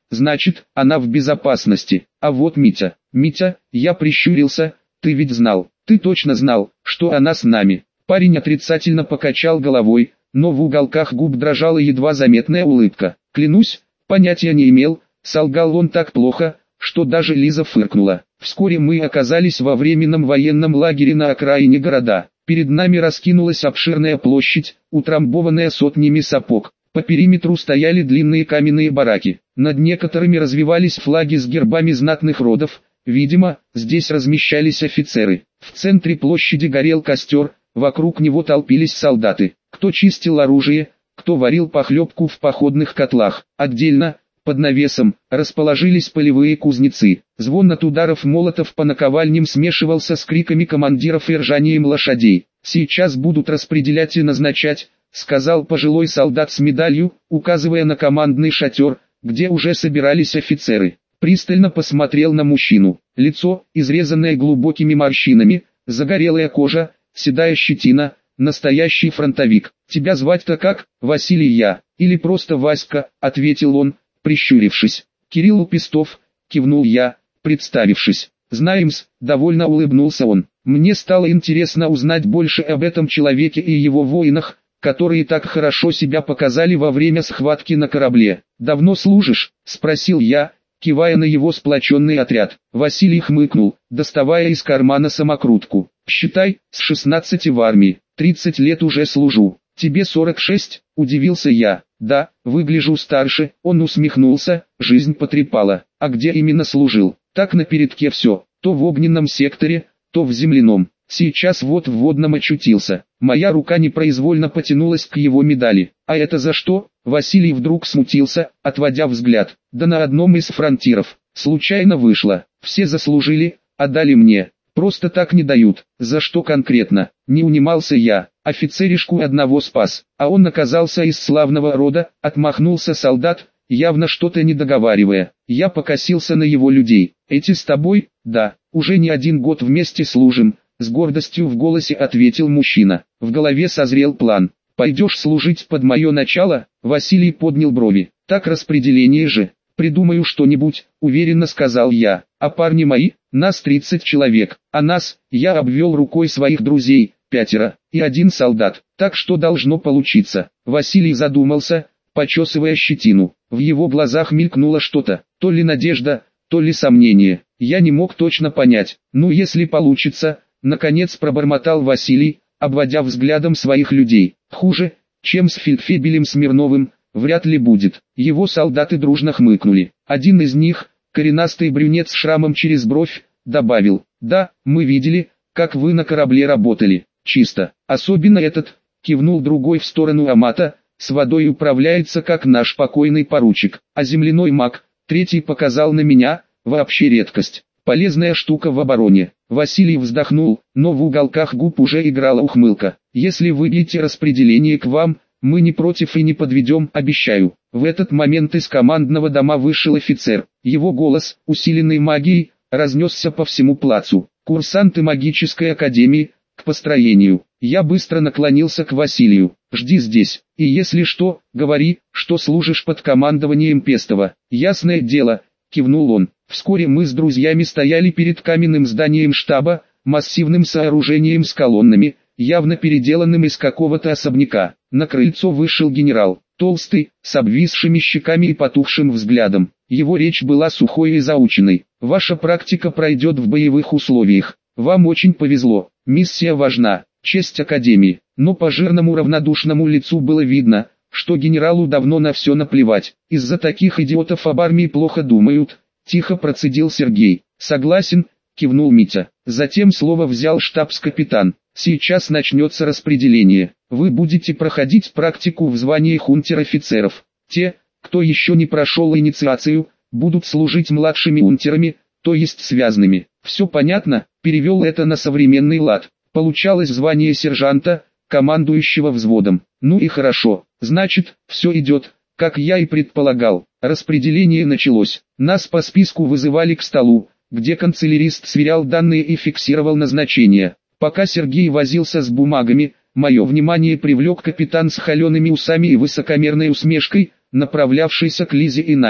значит, она в безопасности. А вот Митя. Митя, я прищурился, ты ведь знал, ты точно знал, что она с нами. Парень отрицательно покачал головой, но в уголках губ дрожала едва заметная улыбка. Клянусь, понятия не имел, солгал он так плохо, что даже Лиза фыркнула. Вскоре мы оказались во временном военном лагере на окраине города. Перед нами раскинулась обширная площадь, утрамбованная сотнями сапог. По периметру стояли длинные каменные бараки. Над некоторыми развивались флаги с гербами знатных родов. Видимо, здесь размещались офицеры. В центре площади горел костер, вокруг него толпились солдаты. Кто чистил оружие, кто варил похлебку в походных котлах. Отдельно, под навесом, расположились полевые кузнецы. Звон от ударов молотов по наковальням смешивался с криками командиров и ржанием лошадей. «Сейчас будут распределять и назначать», — сказал пожилой солдат с медалью, указывая на командный шатер, где уже собирались офицеры. Пристально посмотрел на мужчину. Лицо, изрезанное глубокими морщинами, загорелая кожа, седая щетина, настоящий фронтовик. «Тебя звать-то как, Василий я, или просто Васька?» — ответил он, прищурившись. «Кирилл Пестов», — кивнул я, представившись. «Знаем-с», — довольно улыбнулся он. Мне стало интересно узнать больше об этом человеке и его воинах, которые так хорошо себя показали во время схватки на корабле. «Давно служишь?» — спросил я, кивая на его сплоченный отряд. Василий хмыкнул, доставая из кармана самокрутку. «Считай, с шестнадцати в армии, тридцать лет уже служу. Тебе сорок шесть?» — удивился я. «Да, выгляжу старше», — он усмехнулся, жизнь потрепала. «А где именно служил?» «Так на передке все, то в огненном секторе, то в земляном. Сейчас вот в водном очутился». Моя рука непроизвольно потянулась к его медали. «А это за что?» Василий вдруг смутился, отводя взгляд. «Да на одном из фронтиров. Случайно вышло. Все заслужили, а дали мне. Просто так не дают». «За что конкретно?» Не унимался я. «Офицеришку одного спас, а он оказался из славного рода», — отмахнулся солдат, явно что-то не договаривая. Я покосился на его людей. «Эти с тобой?» «Да, уже не один год вместе служим», — с гордостью в голосе ответил мужчина. В голове созрел план. «Пойдешь служить под мое начало?» Василий поднял брови. «Так распределение же. Придумаю что-нибудь», — уверенно сказал я. «А парни мои? Нас тридцать человек, а нас, я обвел рукой своих друзей, пятеро, и один солдат, так что должно получиться». Василий задумался, почесывая щетину. В его глазах мелькнуло что-то, то ли надежда, то ли сомнение. Я не мог точно понять. «Ну если получится», — наконец пробормотал Василий, обводя взглядом своих людей. «Хуже, чем с фельдфебелем Смирновым, вряд ли будет». Его солдаты дружно хмыкнули. Один из них, коренастый брюнет с шрамом через бровь, добавил: «Да, мы видели, как вы на корабле работали. Чисто. Особенно этот», — кивнул другой в сторону Амата, «с водой управляется как наш покойный поручик. А земляной маг», — третий показал на меня, «вообще редкость. Полезная штука в обороне». Василий вздохнул, но в уголках губ уже играла ухмылка. «Если выбьете распределение к вам, мы не против и не подведем, обещаю». В этот момент из командного дома вышел офицер. Его голос, усиленный магией, разнесся по всему плацу. «Курсанты магической академии, к построению». Я быстро наклонился к Василию. «Жди здесь, и если что, говори, что служишь под командованием Пестова». «Ясное дело», — кивнул он. Вскоре мы с друзьями стояли перед каменным зданием штаба, массивным сооружением с колоннами, явно переделанным из какого-то особняка. На крыльцо вышел генерал, толстый, с обвисшими щеками и потухшим взглядом. Его речь была сухой и заученной. «Ваша практика пройдет в боевых условиях. Вам очень повезло. Миссия важна, честь Академии». Но по жирному равнодушному лицу было видно, что генералу давно на все наплевать. «Из-за таких идиотов об армии плохо думают», — тихо процедил Сергей. «Согласен», — кивнул Митя. Затем слово взял штабс-капитан. «Сейчас начнется распределение. Вы будете проходить практику в звании унтер-офицеров. Те, кто еще не прошел инициацию, будут служить младшими унтерами, то есть связными». «Все понятно», — перевел это на современный лад. Получалось звание сержанта, командующего взводом. «Ну и хорошо, значит, все идет, как я и предполагал». Распределение началось. Нас по списку вызывали к столу, где канцелярист сверял данные и фиксировал назначения. Пока Сергей возился с бумагами, мое внимание привлек капитан с холеными усами и высокомерной усмешкой, направлявшийся к Лизе и Наде.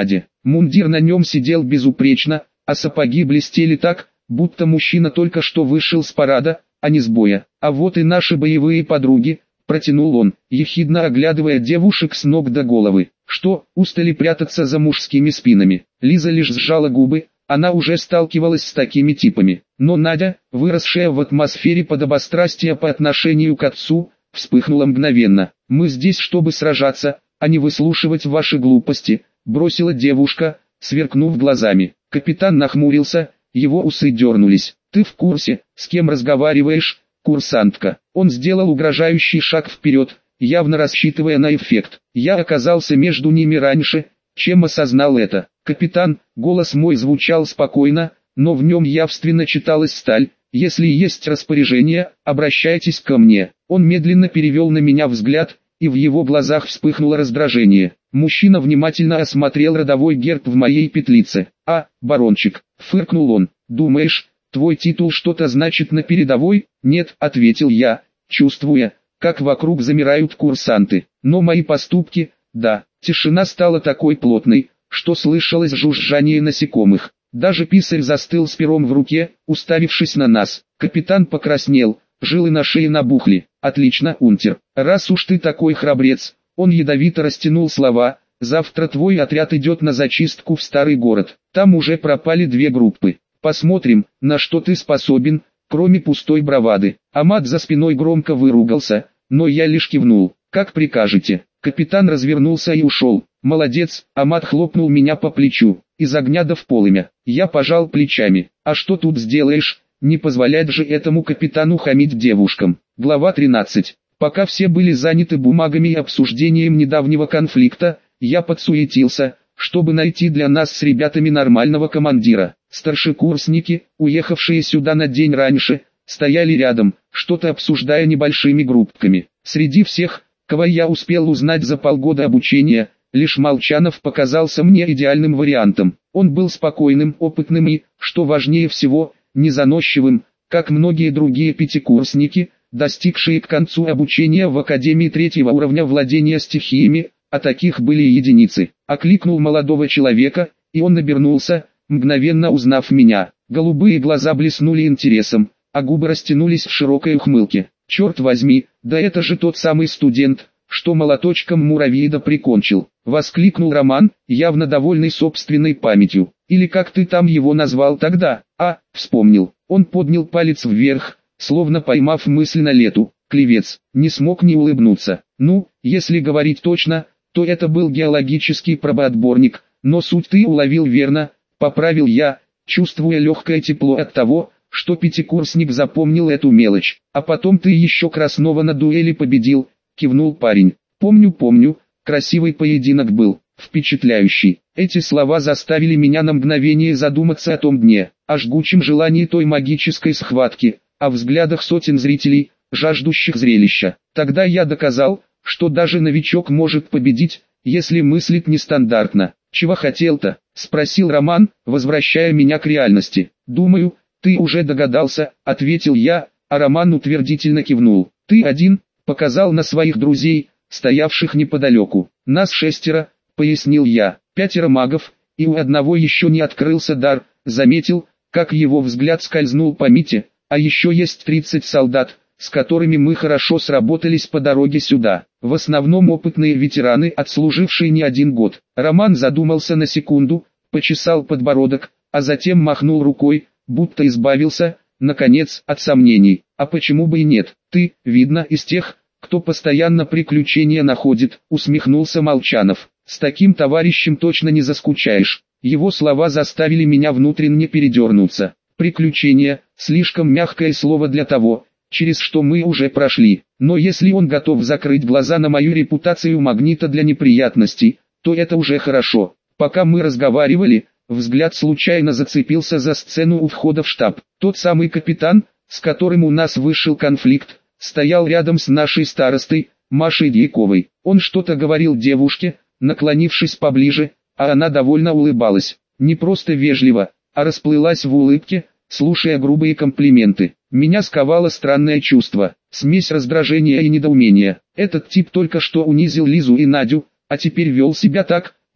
Мундир на нем сидел безупречно, а сапоги блестели так, будто мужчина только что вышел с парада, а не с боя. А вот и наши боевые подруги, протянул он, ехидно оглядывая девушек с ног до головы. Что, устали прятаться за мужскими спинами? Лиза лишь сжала губы, она уже сталкивалась с такими типами. Но Надя, выросшая в атмосфере подобострастия по отношению к отцу, вспыхнула мгновенно. «Мы здесь, чтобы сражаться, а не выслушивать ваши глупости», бросила девушка, сверкнув глазами. Капитан нахмурился, его усы дернулись. «Ты в курсе, с кем разговариваешь, курсантка?» Он сделал угрожающий шаг вперед, явно рассчитывая на эффект. Я оказался между ними раньше, чем осознал это. «Капитан», голос мой звучал спокойно, но в нем явственно читалась сталь. «Если есть распоряжение, обращайтесь ко мне». Он медленно перевел на меня взгляд, и в его глазах вспыхнуло раздражение. Мужчина внимательно осмотрел родовой герб в моей петлице. «А, барончик», фыркнул он, «думаешь, твой титул что-то значит на передовой?» «Нет», ответил я, чувствуя, как вокруг замирают курсанты. «Но мои поступки, да». Тишина стала такой плотной, что слышалось жужжание насекомых. Даже писарь застыл с пером в руке, уставившись на нас. Капитан покраснел, жилы на шее набухли. «Отлично, унтер, раз уж ты такой храбрец», он ядовито растянул слова, «завтра твой отряд идет на зачистку в старый город. Там уже пропали две группы. Посмотрим, на что ты способен, кроме пустой бравады». Амат за спиной громко выругался, но я лишь кивнул. «Как прикажете». Капитан развернулся и ушел. «Молодец», Амат хлопнул меня по плечу. «Из огня да в полымя». Я пожал плечами. «А что тут сделаешь? Не позволять же этому капитану хамить девушкам». Глава тринадцать. Пока все были заняты бумагами и обсуждением недавнего конфликта, я подсуетился, чтобы найти для нас с ребятами нормального командира. Старшекурсники, уехавшие сюда на день раньше, стояли рядом, что-то обсуждая небольшими группками. Среди всех, кого я успел узнать за полгода обучения, лишь Молчанов показался мне идеальным вариантом. Он был спокойным, опытным и, что важнее всего, незаносчивым, как многие другие пятикурсники, достигшие к концу обучения в Академии третьего уровня владения стихиями, а таких были единицы. Окликнул молодого человека, и он обернулся, мгновенно узнав меня. Голубые глаза блеснули интересом, а губы растянулись в широкой ухмылке. «Черт возьми, да это же тот самый студент, что молоточком муравьида прикончил», воскликнул Роман, явно довольный собственной памятью. «Или как ты там его назвал тогда?» «А, вспомнил». Он поднял палец вверх, словно поймав мысль на лету. Клевец, не смог не улыбнуться. «Ну, если говорить точно, то это был геологический пробоотборник, но суть ты уловил верно», поправил я, чувствуя легкое тепло от того, что пятикурсник запомнил эту мелочь. «А потом ты еще Краснова на дуэли победил», кивнул парень. «Помню, помню, красивый поединок был, впечатляющий». Эти слова заставили меня на мгновение задуматься о том дне, о жгучем желании той магической схватки, о взглядах сотен зрителей, жаждущих зрелища. Тогда я доказал, что даже новичок может победить, если мыслит нестандартно. «Чего хотел-то?» — спросил Роман, возвращая меня к реальности. «Думаю, ты уже догадался», — ответил я, а Роман утвердительно кивнул. «Ты один?» — показал на своих друзей, стоявших неподалеку. «Нас шестеро», — пояснил я, — «пятеро магов, и у одного еще не открылся дар», заметил, как его взгляд скользнул по Мите, «а еще есть тридцать солдат, с которыми мы хорошо сработались по дороге сюда. В основном опытные ветераны, отслужившие не один год». Роман задумался на секунду, почесал подбородок, а затем махнул рукой, будто избавился, наконец, от сомнений. «А почему бы и нет? Ты, видно, из тех, кто постоянно приключения находит», усмехнулся Молчанов. «С таким товарищем точно не заскучаешь». Его слова заставили меня внутренне передернуться. «Приключения» — слишком мягкое слово для того, через что мы уже прошли. Но если он готов закрыть глаза на мою репутацию магнита для неприятностей, то это уже хорошо. Пока мы разговаривали, взгляд случайно зацепился за сцену у входа в штаб. Тот самый капитан, с которым у нас вышел конфликт, стоял рядом с нашей старостой, Машей Дьяковой. Он что-то говорил девушке, наклонившись поближе, а она довольно улыбалась. Не просто вежливо, а расплылась в улыбке, слушая грубые комплименты. Меня сковало странное чувство, смесь раздражения и недоумения. Этот тип только что унизил Лизу и Надю, а теперь вел себя так,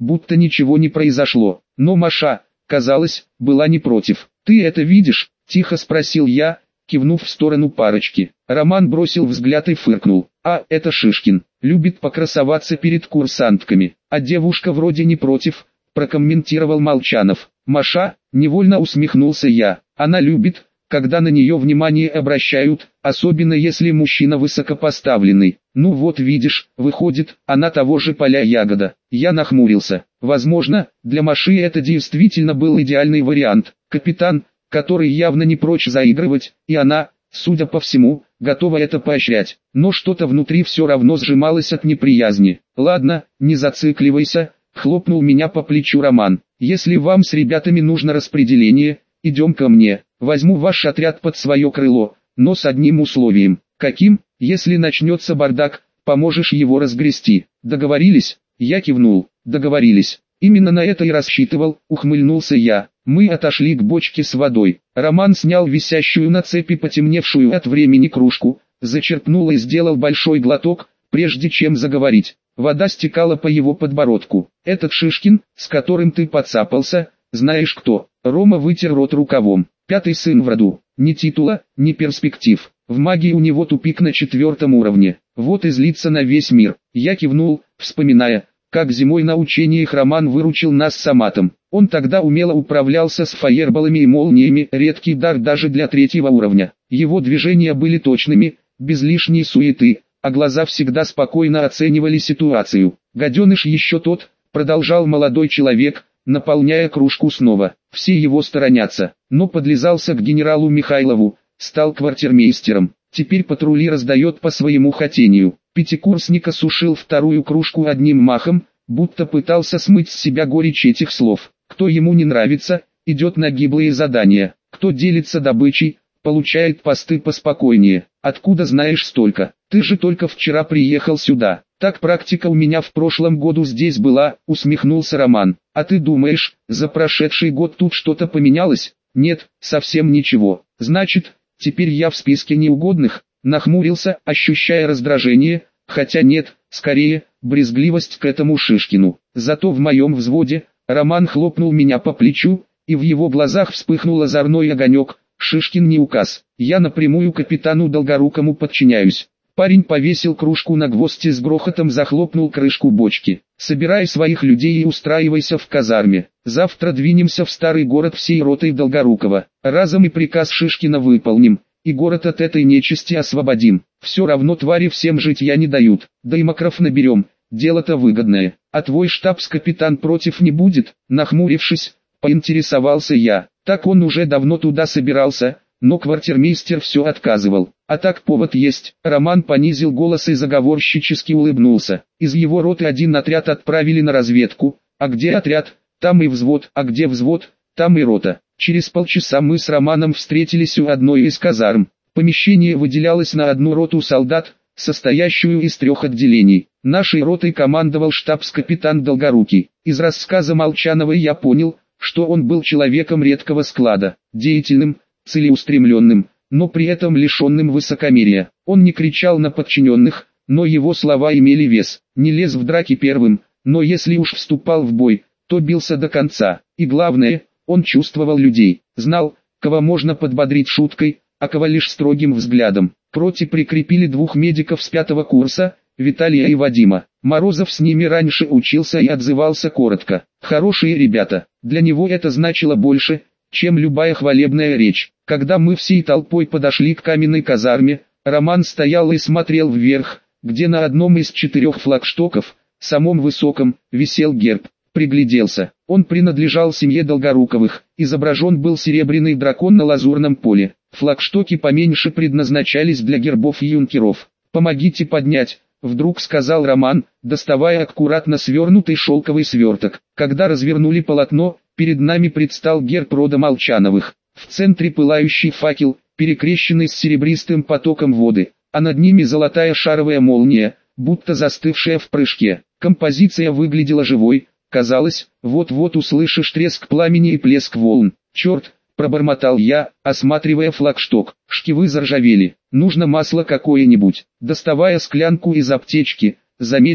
будто ничего не произошло. Но Маша, казалось, была не против. «Ты это видишь?» – тихо спросил я, кивнув в сторону парочки. Роман бросил взгляд и фыркнул. «А, это Шишкин. Любит покрасоваться перед курсантками. А девушка вроде не против», – прокомментировал Молчанов. «Маша?» – невольно усмехнулся я. «Она любит, когда на нее внимание обращают, особенно если мужчина высокопоставленный. Ну вот видишь, выходит, она того же поля ягода». Я нахмурился. Возможно, для Маши это действительно был идеальный вариант. Капитан, который явно не прочь заигрывать, и она, судя по всему, готова это поощрять. Но что-то внутри все равно сжималось от неприязни. «Ладно, не зацикливайся», — хлопнул меня по плечу Роман. «Если вам с ребятами нужно распределение, идем ко мне. Возьму ваш отряд под свое крыло, но с одним условием». «Каким?» «Если начнется бардак, поможешь его разгрести». «Договорились?» Я кивнул. «Договорились». «Именно на это и рассчитывал», — ухмыльнулся я. Мы отошли к бочке с водой. Роман снял висящую на цепи потемневшую от времени кружку, зачерпнул и сделал большой глоток, прежде чем заговорить. Вода стекала по его подбородку. «Этот Шишкин, с которым ты подцапался, знаешь кто?» Рома вытер рот рукавом. «Пятый сын в роду. Ни титула, ни перспектив. В магии у него тупик на четвертом уровне. Вот и злится на весь мир». Я кивнул, вспоминая, как зимой на учениях Роман выручил нас с Аматом. Он тогда умело управлялся с фаерболами и молниями, редкий дар даже для третьего уровня. Его движения были точными, без лишней суеты, а глаза всегда спокойно оценивали ситуацию. «Гаденыш еще тот», — продолжал молодой человек, наполняя кружку снова. «Все его сторонятся, но подлизался к генералу Михайлову, стал квартирмейстером. Теперь патрули раздает по своему хотению». Пятикурсник осушил вторую кружку одним махом, будто пытался смыть с себя горечь этих слов. Кто ему не нравится, идет на гиблые задания. Кто делится добычей, получает посты поспокойнее. Откуда знаешь столько? Ты же только вчера приехал сюда. Так практика у меня в прошлом году здесь была, усмехнулся Роман. А ты думаешь, за прошедший год тут что-то поменялось? Нет, совсем ничего. Значит, теперь я в списке неугодных? Нахмурился, ощущая раздражение, хотя нет, скорее, брезгливость к этому Шишкину. Зато в моем взводе, Роман хлопнул меня по плечу, и в его глазах вспыхнул озорной огонек. Шишкин не указ, я напрямую капитану Долгорукому подчиняюсь. Парень повесил кружку на гвоздь и с грохотом захлопнул крышку бочки. «Собирай своих людей и устраивайся в казарме. Завтра двинемся в старый город всей ротой Долгорукова. Разом и приказ Шишкина выполним, и город от этой нечисти освободим. Все равно твари всем житья не дают, да и макров наберем, дело-то выгодное. А твой штабс-капитан против не будет?» Нахмурившись, поинтересовался я. Так он уже давно туда собирался, но квартирмейстер все отказывал. «А так повод есть». Роман понизил голос и заговорщически улыбнулся. «Из его роты один отряд отправили на разведку, а где отряд, там и взвод, а где взвод, там и рота». Через полчаса мы с Романом встретились у одной из казарм. Помещение выделялось на одну роту солдат, состоящую из трех отделений. Нашей ротой командовал штабс-капитан Долгорукий. Из рассказа Молчанова я понял, что он был человеком редкого склада, деятельным, целеустремленным, но при этом лишенным высокомерия. Он не кричал на подчиненных, но его слова имели вес. Не лез в драки первым, но если уж вступал в бой, то бился до конца. И главное, он чувствовал людей, знал, кого можно подбодрить шуткой, а кого лишь строгим взглядом. К роте прикрепили двух медиков с пятого курса, Виталия и Вадима. Морозов с ними раньше учился и отзывался коротко. Хорошие ребята. Для него это значило больше, чем любая хвалебная речь. Когда мы всей толпой подошли к каменной казарме, Роман стоял и смотрел вверх, где на одном из четырех флагштоков, самом высоком, висел герб. Пригляделся. Он принадлежал семье Долгоруковых. Изображен был серебряный дракон на лазурном поле. Флагштоки поменьше предназначались для гербов юнкеров. «Помогите поднять», — вдруг сказал Роман, доставая аккуратно свернутый шелковый сверток. Когда развернули полотно, перед нами предстал герб рода Молчановых. В центре пылающий факел, перекрещенный с серебристым потоком воды, а над ними золотая шаровая молния, будто застывшая в прыжке. Композиция выглядела живой. Казалось, вот-вот услышишь треск пламени и плеск волн. «Черт!» – пробормотал я, осматривая флагшток. Шкивы заржавели. «Нужно масло какое-нибудь». Доставая склянку из аптечки, заметил,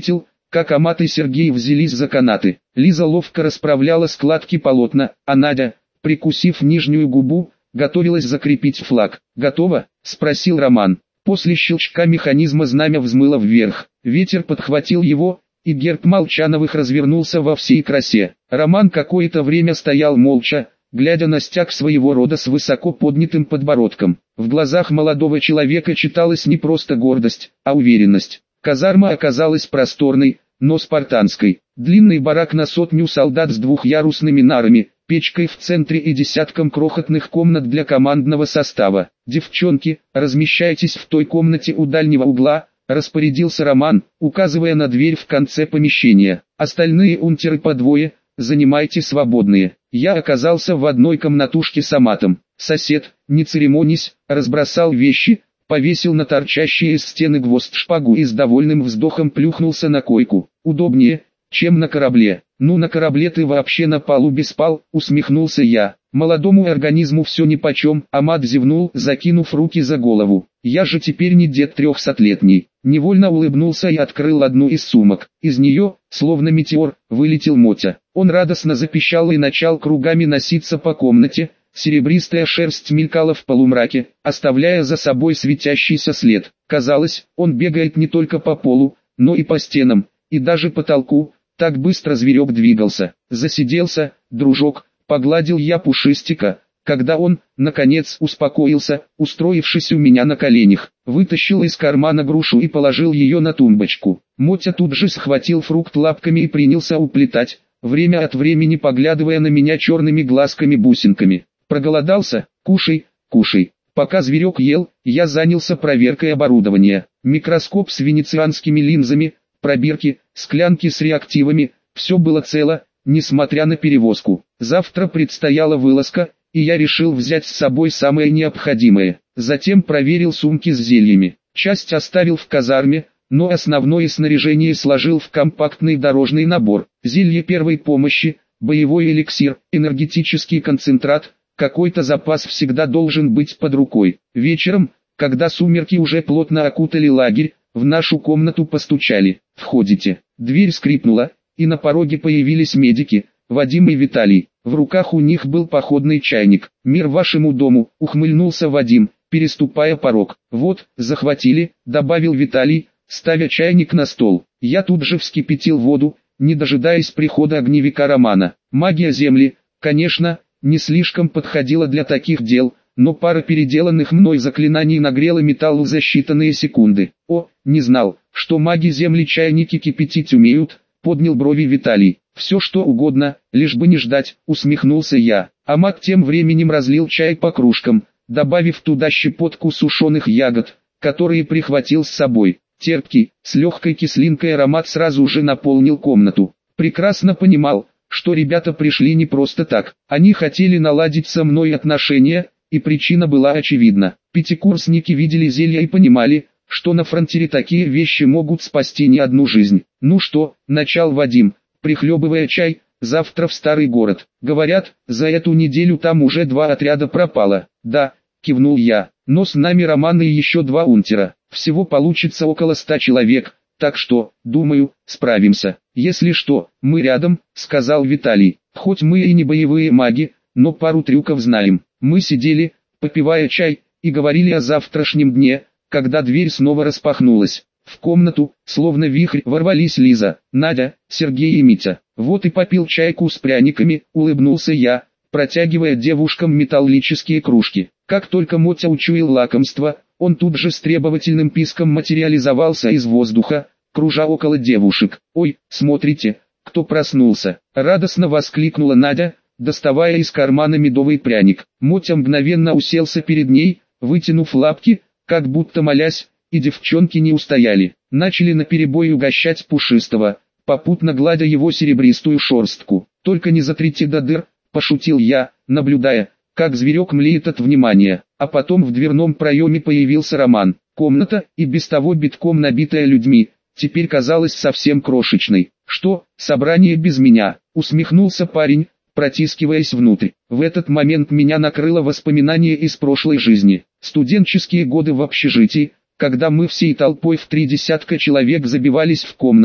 как Амат и Сергей взялись за канаты. Лиза ловко расправляла складки полотна, а Надя, прикусив нижнюю губу, готовилась закрепить флаг. «Готово?» – спросил Роман. После щелчка механизма знамя взмыло вверх. Ветер подхватил его, и герб Молчановых развернулся во всей красе. Роман какое-то время стоял молча, глядя на стяг своего рода с высоко поднятым подбородком. В глазах молодого человека читалась не просто гордость, а уверенность. Казарма оказалась просторной, но спартанской. Длинный барак на сотню солдат с двухъярусными нарами, печкой в центре и десятком крохотных комнат для командного состава. «Девчонки, размещайтесь в той комнате у дальнего угла», — распорядился Роман, указывая на дверь в конце помещения. «Остальные унтеры по двое, занимайте свободные». Я оказался в одной комнатушке с Аматом. Сосед, не церемонясь, разбросал вещи, повесил на торчащие из стены гвоздь шпагу и с довольным вздохом плюхнулся на койку. «Удобнее, чем на корабле». «Ну, на корабле ты вообще на палубе спал», — усмехнулся я. «Молодому организму все нипочем», — Амат зевнул, закинув руки за голову. «Я же теперь не дед трехсотлетний». Невольно улыбнулся и открыл одну из сумок. Из нее, словно метеор, вылетел Мотя. Он радостно запищал и начал кругами носиться по комнате. Серебристая шерсть мелькала в полумраке, оставляя за собой светящийся след. Казалось, он бегает не только по полу, но и по стенам, и даже потолку. Так быстро зверек двигался. «Засиделся, дружок», — погладил я пушистика, когда он, наконец, успокоился, устроившись у меня на коленях. Вытащил из кармана грушу и положил ее на тумбочку. Мотя тут же схватил фрукт лапками и принялся уплетать, время от времени поглядывая на меня черными глазками-бусинками. «Проголодался? Кушай, кушай». Пока зверек ел, я занялся проверкой оборудования. Микроскоп с венецианскими линзами, пробирки, склянки с реактивами, все было цело, несмотря на перевозку. Завтра предстояла вылазка, и я решил взять с собой самое необходимое. Затем проверил сумки с зельями. Часть оставил в казарме, но основное снаряжение сложил в компактный дорожный набор. Зелье первой помощи, боевой эликсир, энергетический концентрат, какой-то запас всегда должен быть под рукой. Вечером, когда сумерки уже плотно окутали лагерь, в нашу комнату постучали. «Входите». Дверь скрипнула, и на пороге появились медики, Вадим и Виталий. В руках у них был походный чайник. «Мир вашему дому», — ухмыльнулся Вадим, переступая порог. «Вот, захватили», — добавил Виталий, ставя чайник на стол. Я тут же вскипятил воду, не дожидаясь прихода огневика Романа. Магия земли, конечно, не слишком подходила для таких дел, но пара переделанных мной заклинаний нагрела металл за считанные секунды. «О, не знал, что маги земли чайники кипятить умеют», — поднял брови Виталий. «Все что угодно, лишь бы не ждать», — усмехнулся я. Амат тем временем разлил чай по кружкам, добавив туда щепотку сушеных ягод, которые прихватил с собой. Терпкий, с легкой кислинкой аромат сразу же наполнил комнату. Прекрасно понимал, что ребята пришли не просто так. Они хотели наладить со мной отношения, и причина была очевидна. Пятикурсники видели зелья и понимали, что на фронтире такие вещи могут спасти не одну жизнь. «Ну что», — начал Вадим, прихлебывая чай, — «завтра в старый город. Говорят, за эту неделю там уже два отряда пропало». «Да», — кивнул я, — «но с нами Роман и еще два унтера. Всего получится около ста человек, так что, думаю, справимся. Если что, мы рядом», — сказал Виталий. «Хоть мы и не боевые маги, но пару трюков знаем». Мы сидели, попивая чай, и говорили о завтрашнем дне, когда дверь снова распахнулась. В комнату, словно вихрь, ворвались Лиза, Надя, Сергей и Митя. «Вот и попил чайку с пряниками», — улыбнулся я, протягивая девушкам металлические кружки. Как только Мотя учуял лакомство, он тут же с требовательным писком материализовался из воздуха, кружа около девушек. «Ой, смотрите, кто проснулся!» — радостно воскликнула Надя, доставая из кармана медовый пряник. Мотя мгновенно уселся перед ней, вытянув лапки, как будто молясь, и девчонки не устояли. Начали наперебой угощать Пушистого, попутно гладя его серебристую шерстку. «Только не затрите до дыр», — пошутил я, наблюдая, как зверек млеет от внимания. А потом в дверном проеме появился Роман. Комната, и без того битком набитая людьми, теперь казалась совсем крошечной. «Что, собрание без меня?» — усмехнулся парень, протискиваясь внутрь. В этот момент меня накрыло воспоминание из прошлой жизни. Студенческие годы в общежитии, когда мы всей толпой в три десятка человек забивались в комнату,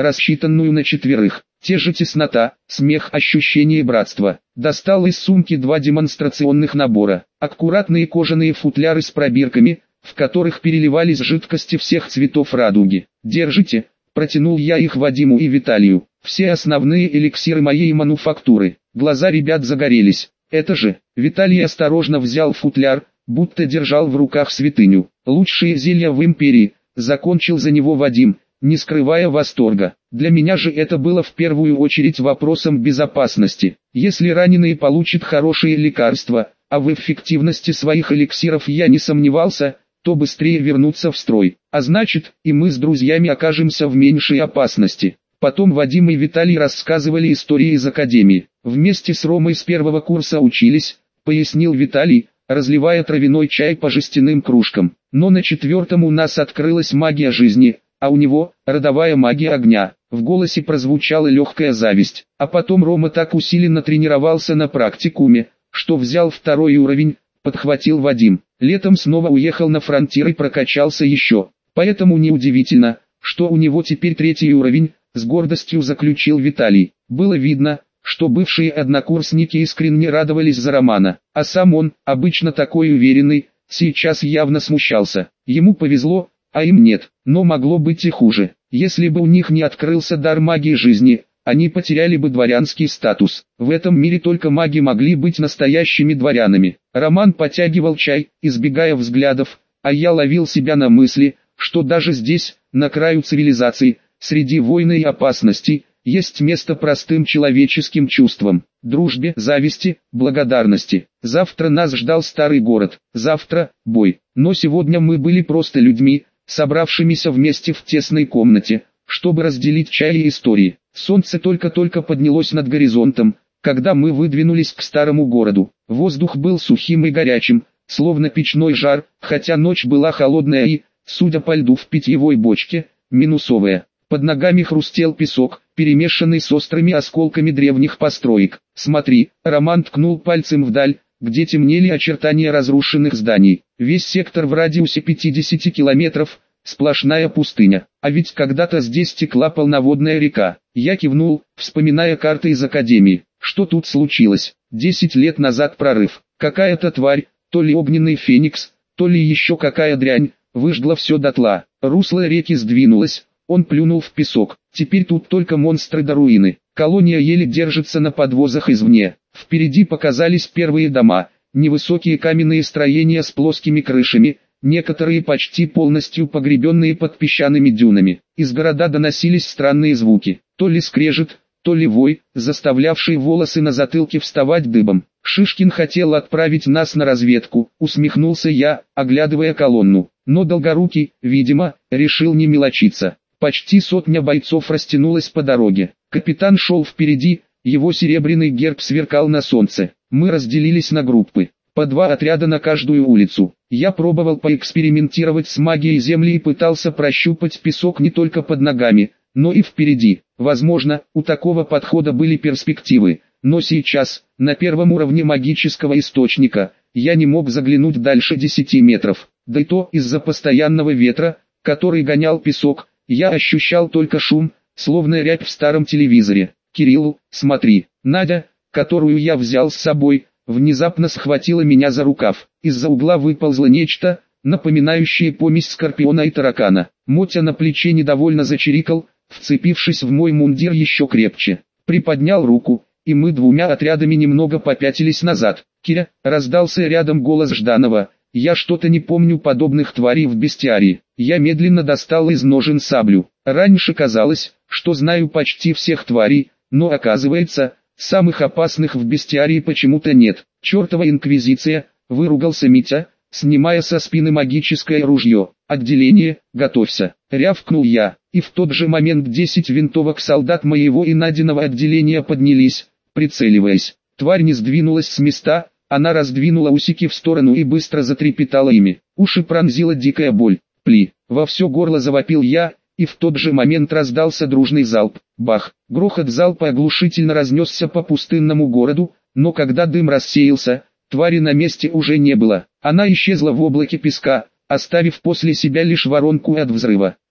рассчитанную на четверых. Те же теснота, смех, ощущение братства. Достал из сумки два демонстрационных набора. Аккуратные кожаные футляры с пробирками, в которых переливались жидкости всех цветов радуги. «Держите», — протянул я их Вадиму и Виталию. «Все основные эликсиры моей мануфактуры». Глаза ребят загорелись. «Это же...» Виталий осторожно взял футляр, будто держал в руках святыню. «Лучшие зелья в империи», — закончил за него Вадим, не скрывая восторга. Для меня же это было в первую очередь вопросом безопасности. Если раненые получат хорошие лекарства, а в эффективности своих эликсиров я не сомневался, то быстрее вернуться в строй. А значит, и мы с друзьями окажемся в меньшей опасности. Потом Вадим и Виталий рассказывали истории из академии. Вместе с Ромой с первого курса учились, пояснил Виталий, разливая травяной чай по жестяным кружкам. Но на четвертом у нас открылась магия жизни, а у него – родовая магия огня. В голосе прозвучала легкая зависть. А потом Рома так усиленно тренировался на практикуме, что взял второй уровень, подхватил Вадим. Летом снова уехал на фронтир и прокачался еще. Поэтому неудивительно, что у него теперь третий уровень, с гордостью заключил Виталий. Было видно, что бывшие однокурсники искренне радовались за Романа, а сам он, обычно такой уверенный, сейчас явно смущался. Ему повезло, а им нет, но могло быть и хуже. Если бы у них не открылся дар магии жизни, они потеряли бы дворянский статус. В этом мире только маги могли быть настоящими дворянами. Роман потягивал чай, избегая взглядов, а я ловил себя на мысли, что даже здесь, на краю цивилизации, среди войны и опасностей, есть место простым человеческим чувствам, дружбе, зависти, благодарности. Завтра нас ждал старый город, завтра – бой. Но сегодня мы были просто людьми, собравшимися вместе в тесной комнате, чтобы разделить чай и истории. Солнце только-только поднялось над горизонтом, когда мы выдвинулись к старому городу. Воздух был сухим и горячим, словно печной жар, хотя ночь была холодная и, судя по льду в питьевой бочке, минусовая. Под ногами хрустел песок, перемешанный с острыми осколками древних построек. «Смотри», — Роман ткнул пальцем вдаль, где темнели очертания разрушенных зданий. Весь сектор в радиусе пятидесяти километров, сплошная пустыня. А ведь когда-то здесь текла полноводная река. Я кивнул, вспоминая карты из академии. Что тут случилось? Десять лет назад прорыв. Какая-то тварь, то ли огненный феникс, то ли еще какая дрянь, выжгла все дотла. Русло реки сдвинулось. Он плюнул в песок. Теперь тут только монстры да руины. Колония еле держится на подвозах извне. Впереди показались первые дома, невысокие каменные строения с плоскими крышами, некоторые почти полностью погребенные под песчаными дюнами. Из города доносились странные звуки, то ли скрежет, то ли вой, заставлявший волосы на затылке вставать дыбом. Шишкин хотел отправить нас на разведку, усмехнулся я, оглядывая колонну. Но Долгорукий, видимо, решил не мелочиться. Почти сотня бойцов растянулась по дороге. Капитан шел впереди, его серебряный герб сверкал на солнце. Мы разделились на группы, по два отряда на каждую улицу. Я пробовал поэкспериментировать с магией земли и пытался прощупать песок не только под ногами, но и впереди. Возможно, у такого подхода были перспективы, но сейчас, на первом уровне магического источника, я не мог заглянуть дальше десяти метров. Да и то из-за постоянного ветра, который гонял песок, я ощущал только шум, словно рябь в старом телевизоре. «Кирилл, смотри!» Надя, которую я взял с собой, внезапно схватила меня за рукав. Из-за угла выползло нечто, напоминающее помесь скорпиона и таракана. Мотя на плече недовольно зачирикал, вцепившись в мой мундир еще крепче. Приподнял руку, и мы двумя отрядами немного попятились назад. «Киря!» — раздался рядом голос Жданова. «Я что-то не помню подобных тварей в бестиарии». Я медленно достал из ножен саблю. Раньше казалось, что знаю почти всех тварей, но оказывается, самых опасных в бестиарии почему-то нет. «Чертова инквизиция!» — выругался Митя, снимая со спины магическое ружье. «Отделение, готовься!» — рявкнул я, и в тот же момент десять винтовок солдат моего и Надиного отделения поднялись, прицеливаясь. Тварь не сдвинулась с места, она раздвинула усики в сторону и быстро затрепетала ими. Уши пронзила дикая боль. «Пли!» — во все горло завопил я, и в тот же момент раздался дружный залп. Бах! Грохот залпа оглушительно разнесся по пустынному городу, но когда дым рассеялся, твари на месте уже не было. Она исчезла в облаке песка, оставив после себя лишь воронку от взрыва.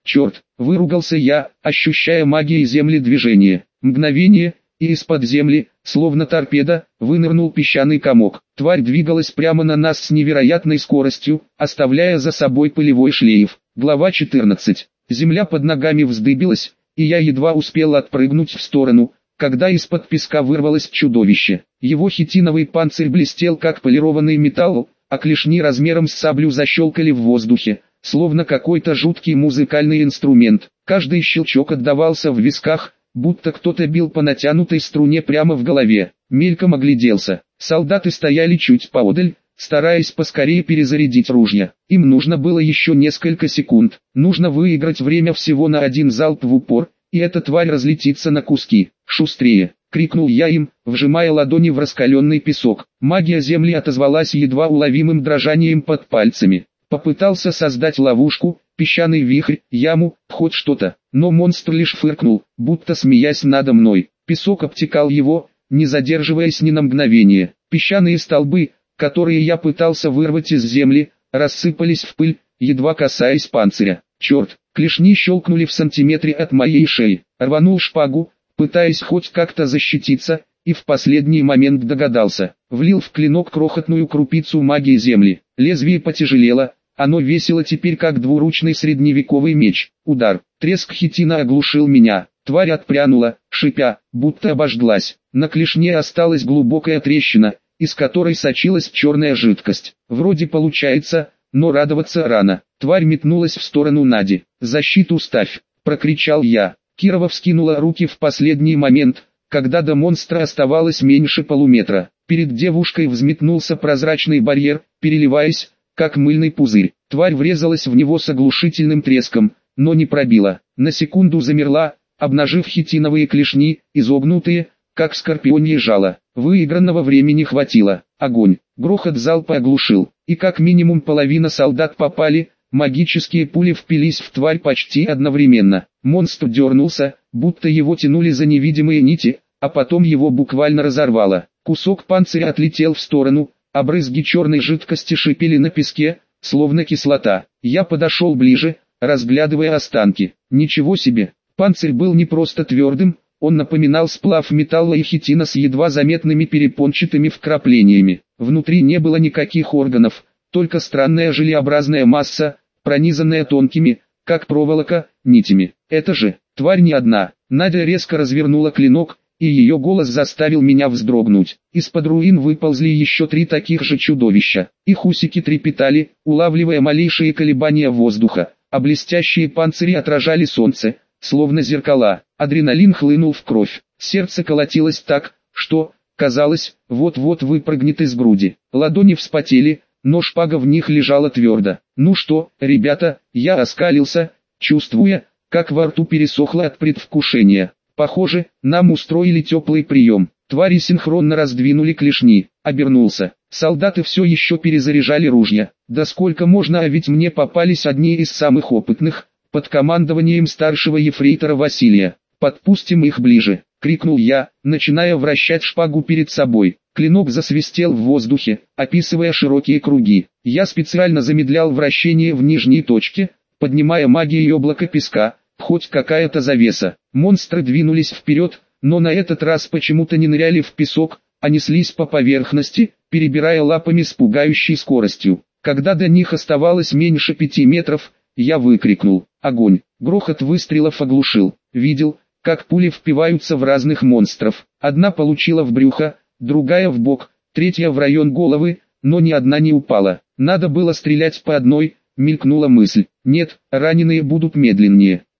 Черт, выругался я, ощущая магией земли движение. Мгновение, и из-под земли, словно торпеда, вынырнул песчаный комок. Тварь двигалась прямо на нас с невероятной скоростью, оставляя за собой пылевой шлейф. Глава четырнадцать. Земля под ногами вздыбилась, и я едва успел отпрыгнуть в сторону, когда из-под песка вырвалось чудовище. Его хитиновый панцирь блестел как полированный металл, а клешни размером с саблю защелкали в воздухе, словно какой-то жуткий музыкальный инструмент. Каждый щелчок отдавался в висках, будто кто-то бил по натянутой струне прямо в голове. Мельком огляделся. Солдаты стояли чуть поодаль, стараясь поскорее перезарядить ружья. Им нужно было еще несколько секунд. Нужно выиграть время всего на один залп в упор, и эта тварь разлетится на куски. «Шустрее!» — крикнул я им, вжимая ладони в раскаленный песок. Магия земли отозвалась едва уловимым дрожанием под пальцами. Попытался создать ловушку, песчаный вихрь, яму, хоть что-то, но монстр лишь фыркнул, будто смеясь надо мной. Песок обтекал его, не задерживаясь ни на мгновение. Песчаные столбы, которые я пытался вырвать из земли, рассыпались в пыль, едва касаясь панциря. Черт, клешни щелкнули в сантиметре от моей шеи. Рванул шпагу, пытаясь хоть как-то защититься, и в последний момент догадался. Влил в клинок крохотную крупицу магии земли. Лезвие потяжелело, оно весило теперь как двуручный средневековый меч. Удар, треск хитина оглушил меня. Тварь отпрянула, шипя, будто обожглась. На клешне осталась глубокая трещина, из которой сочилась черная жидкость. Вроде получается, но радоваться рано. Тварь метнулась в сторону Нади. «Защиту ставь!» — прокричал я. Кирова вскинула руки в последний момент, когда до монстра оставалось меньше полуметра. Перед девушкой взметнулся прозрачный барьер, переливаясь, как мыльный пузырь. Тварь врезалась в него с оглушительным треском, но не пробила. На секунду замерла, обнажив хитиновые клешни, изогнутые, как скорпионье жало. Выигранного времени хватило. Огонь. Грохот залпа оглушил, и как минимум половина солдат попали. Магические пули впились в тварь почти одновременно. Монстр дернулся, будто его тянули за невидимые нити, а потом его буквально разорвало. Кусок панциря отлетел в сторону, а брызги черной жидкости шипели на песке, словно кислота. Я подошел ближе, разглядывая останки. Ничего себе, панцирь был не просто твердым, он напоминал сплав металла и хитина с едва заметными перепончатыми вкраплениями. Внутри не было никаких органов, только странная желеобразная масса, пронизанная тонкими, как проволока, нитями. Это же, тварь не одна. Надя резко развернула клинок, и ее голос заставил меня вздрогнуть. Из-под руин выползли еще три таких же чудовища. Их усики трепетали, улавливая малейшие колебания воздуха, а блестящие панцири отражали солнце, словно зеркала. Адреналин хлынул в кровь. Сердце колотилось так, что, казалось, вот-вот выпрыгнет из груди. Ладони вспотели, но шпага в них лежала твердо. «Ну что, ребята?» Я оскалился, чувствуя, как во рту пересохло от предвкушения. Похоже, нам устроили теплый прием. Твари синхронно раздвинули клешни. Обернулся. Солдаты все еще перезаряжали ружья. Да сколько можно, а ведь мне попались одни из самых опытных, под командованием старшего ефрейтора Василия. «Подпустим их ближе!» — крикнул я, начиная вращать шпагу перед собой. Клинок засвистел в воздухе, описывая широкие круги. Я специально замедлял вращение в нижней точке, поднимая магией облако песка, хоть какая-то завеса. Монстры двинулись вперед, но на этот раз почему-то не ныряли в песок, а неслись по поверхности, перебирая лапами с пугающей скоростью. Когда до них оставалось меньше пяти метров, я выкрикнул «Огонь!». Грохот выстрелов оглушил. Видел, как пули впиваются в разных монстров. Одна получила в брюхо, другая в бок, третья в район головы, но ни одна не упала. Надо было стрелять по одной, мелькнула мысль. Нет, раненые будут медленнее.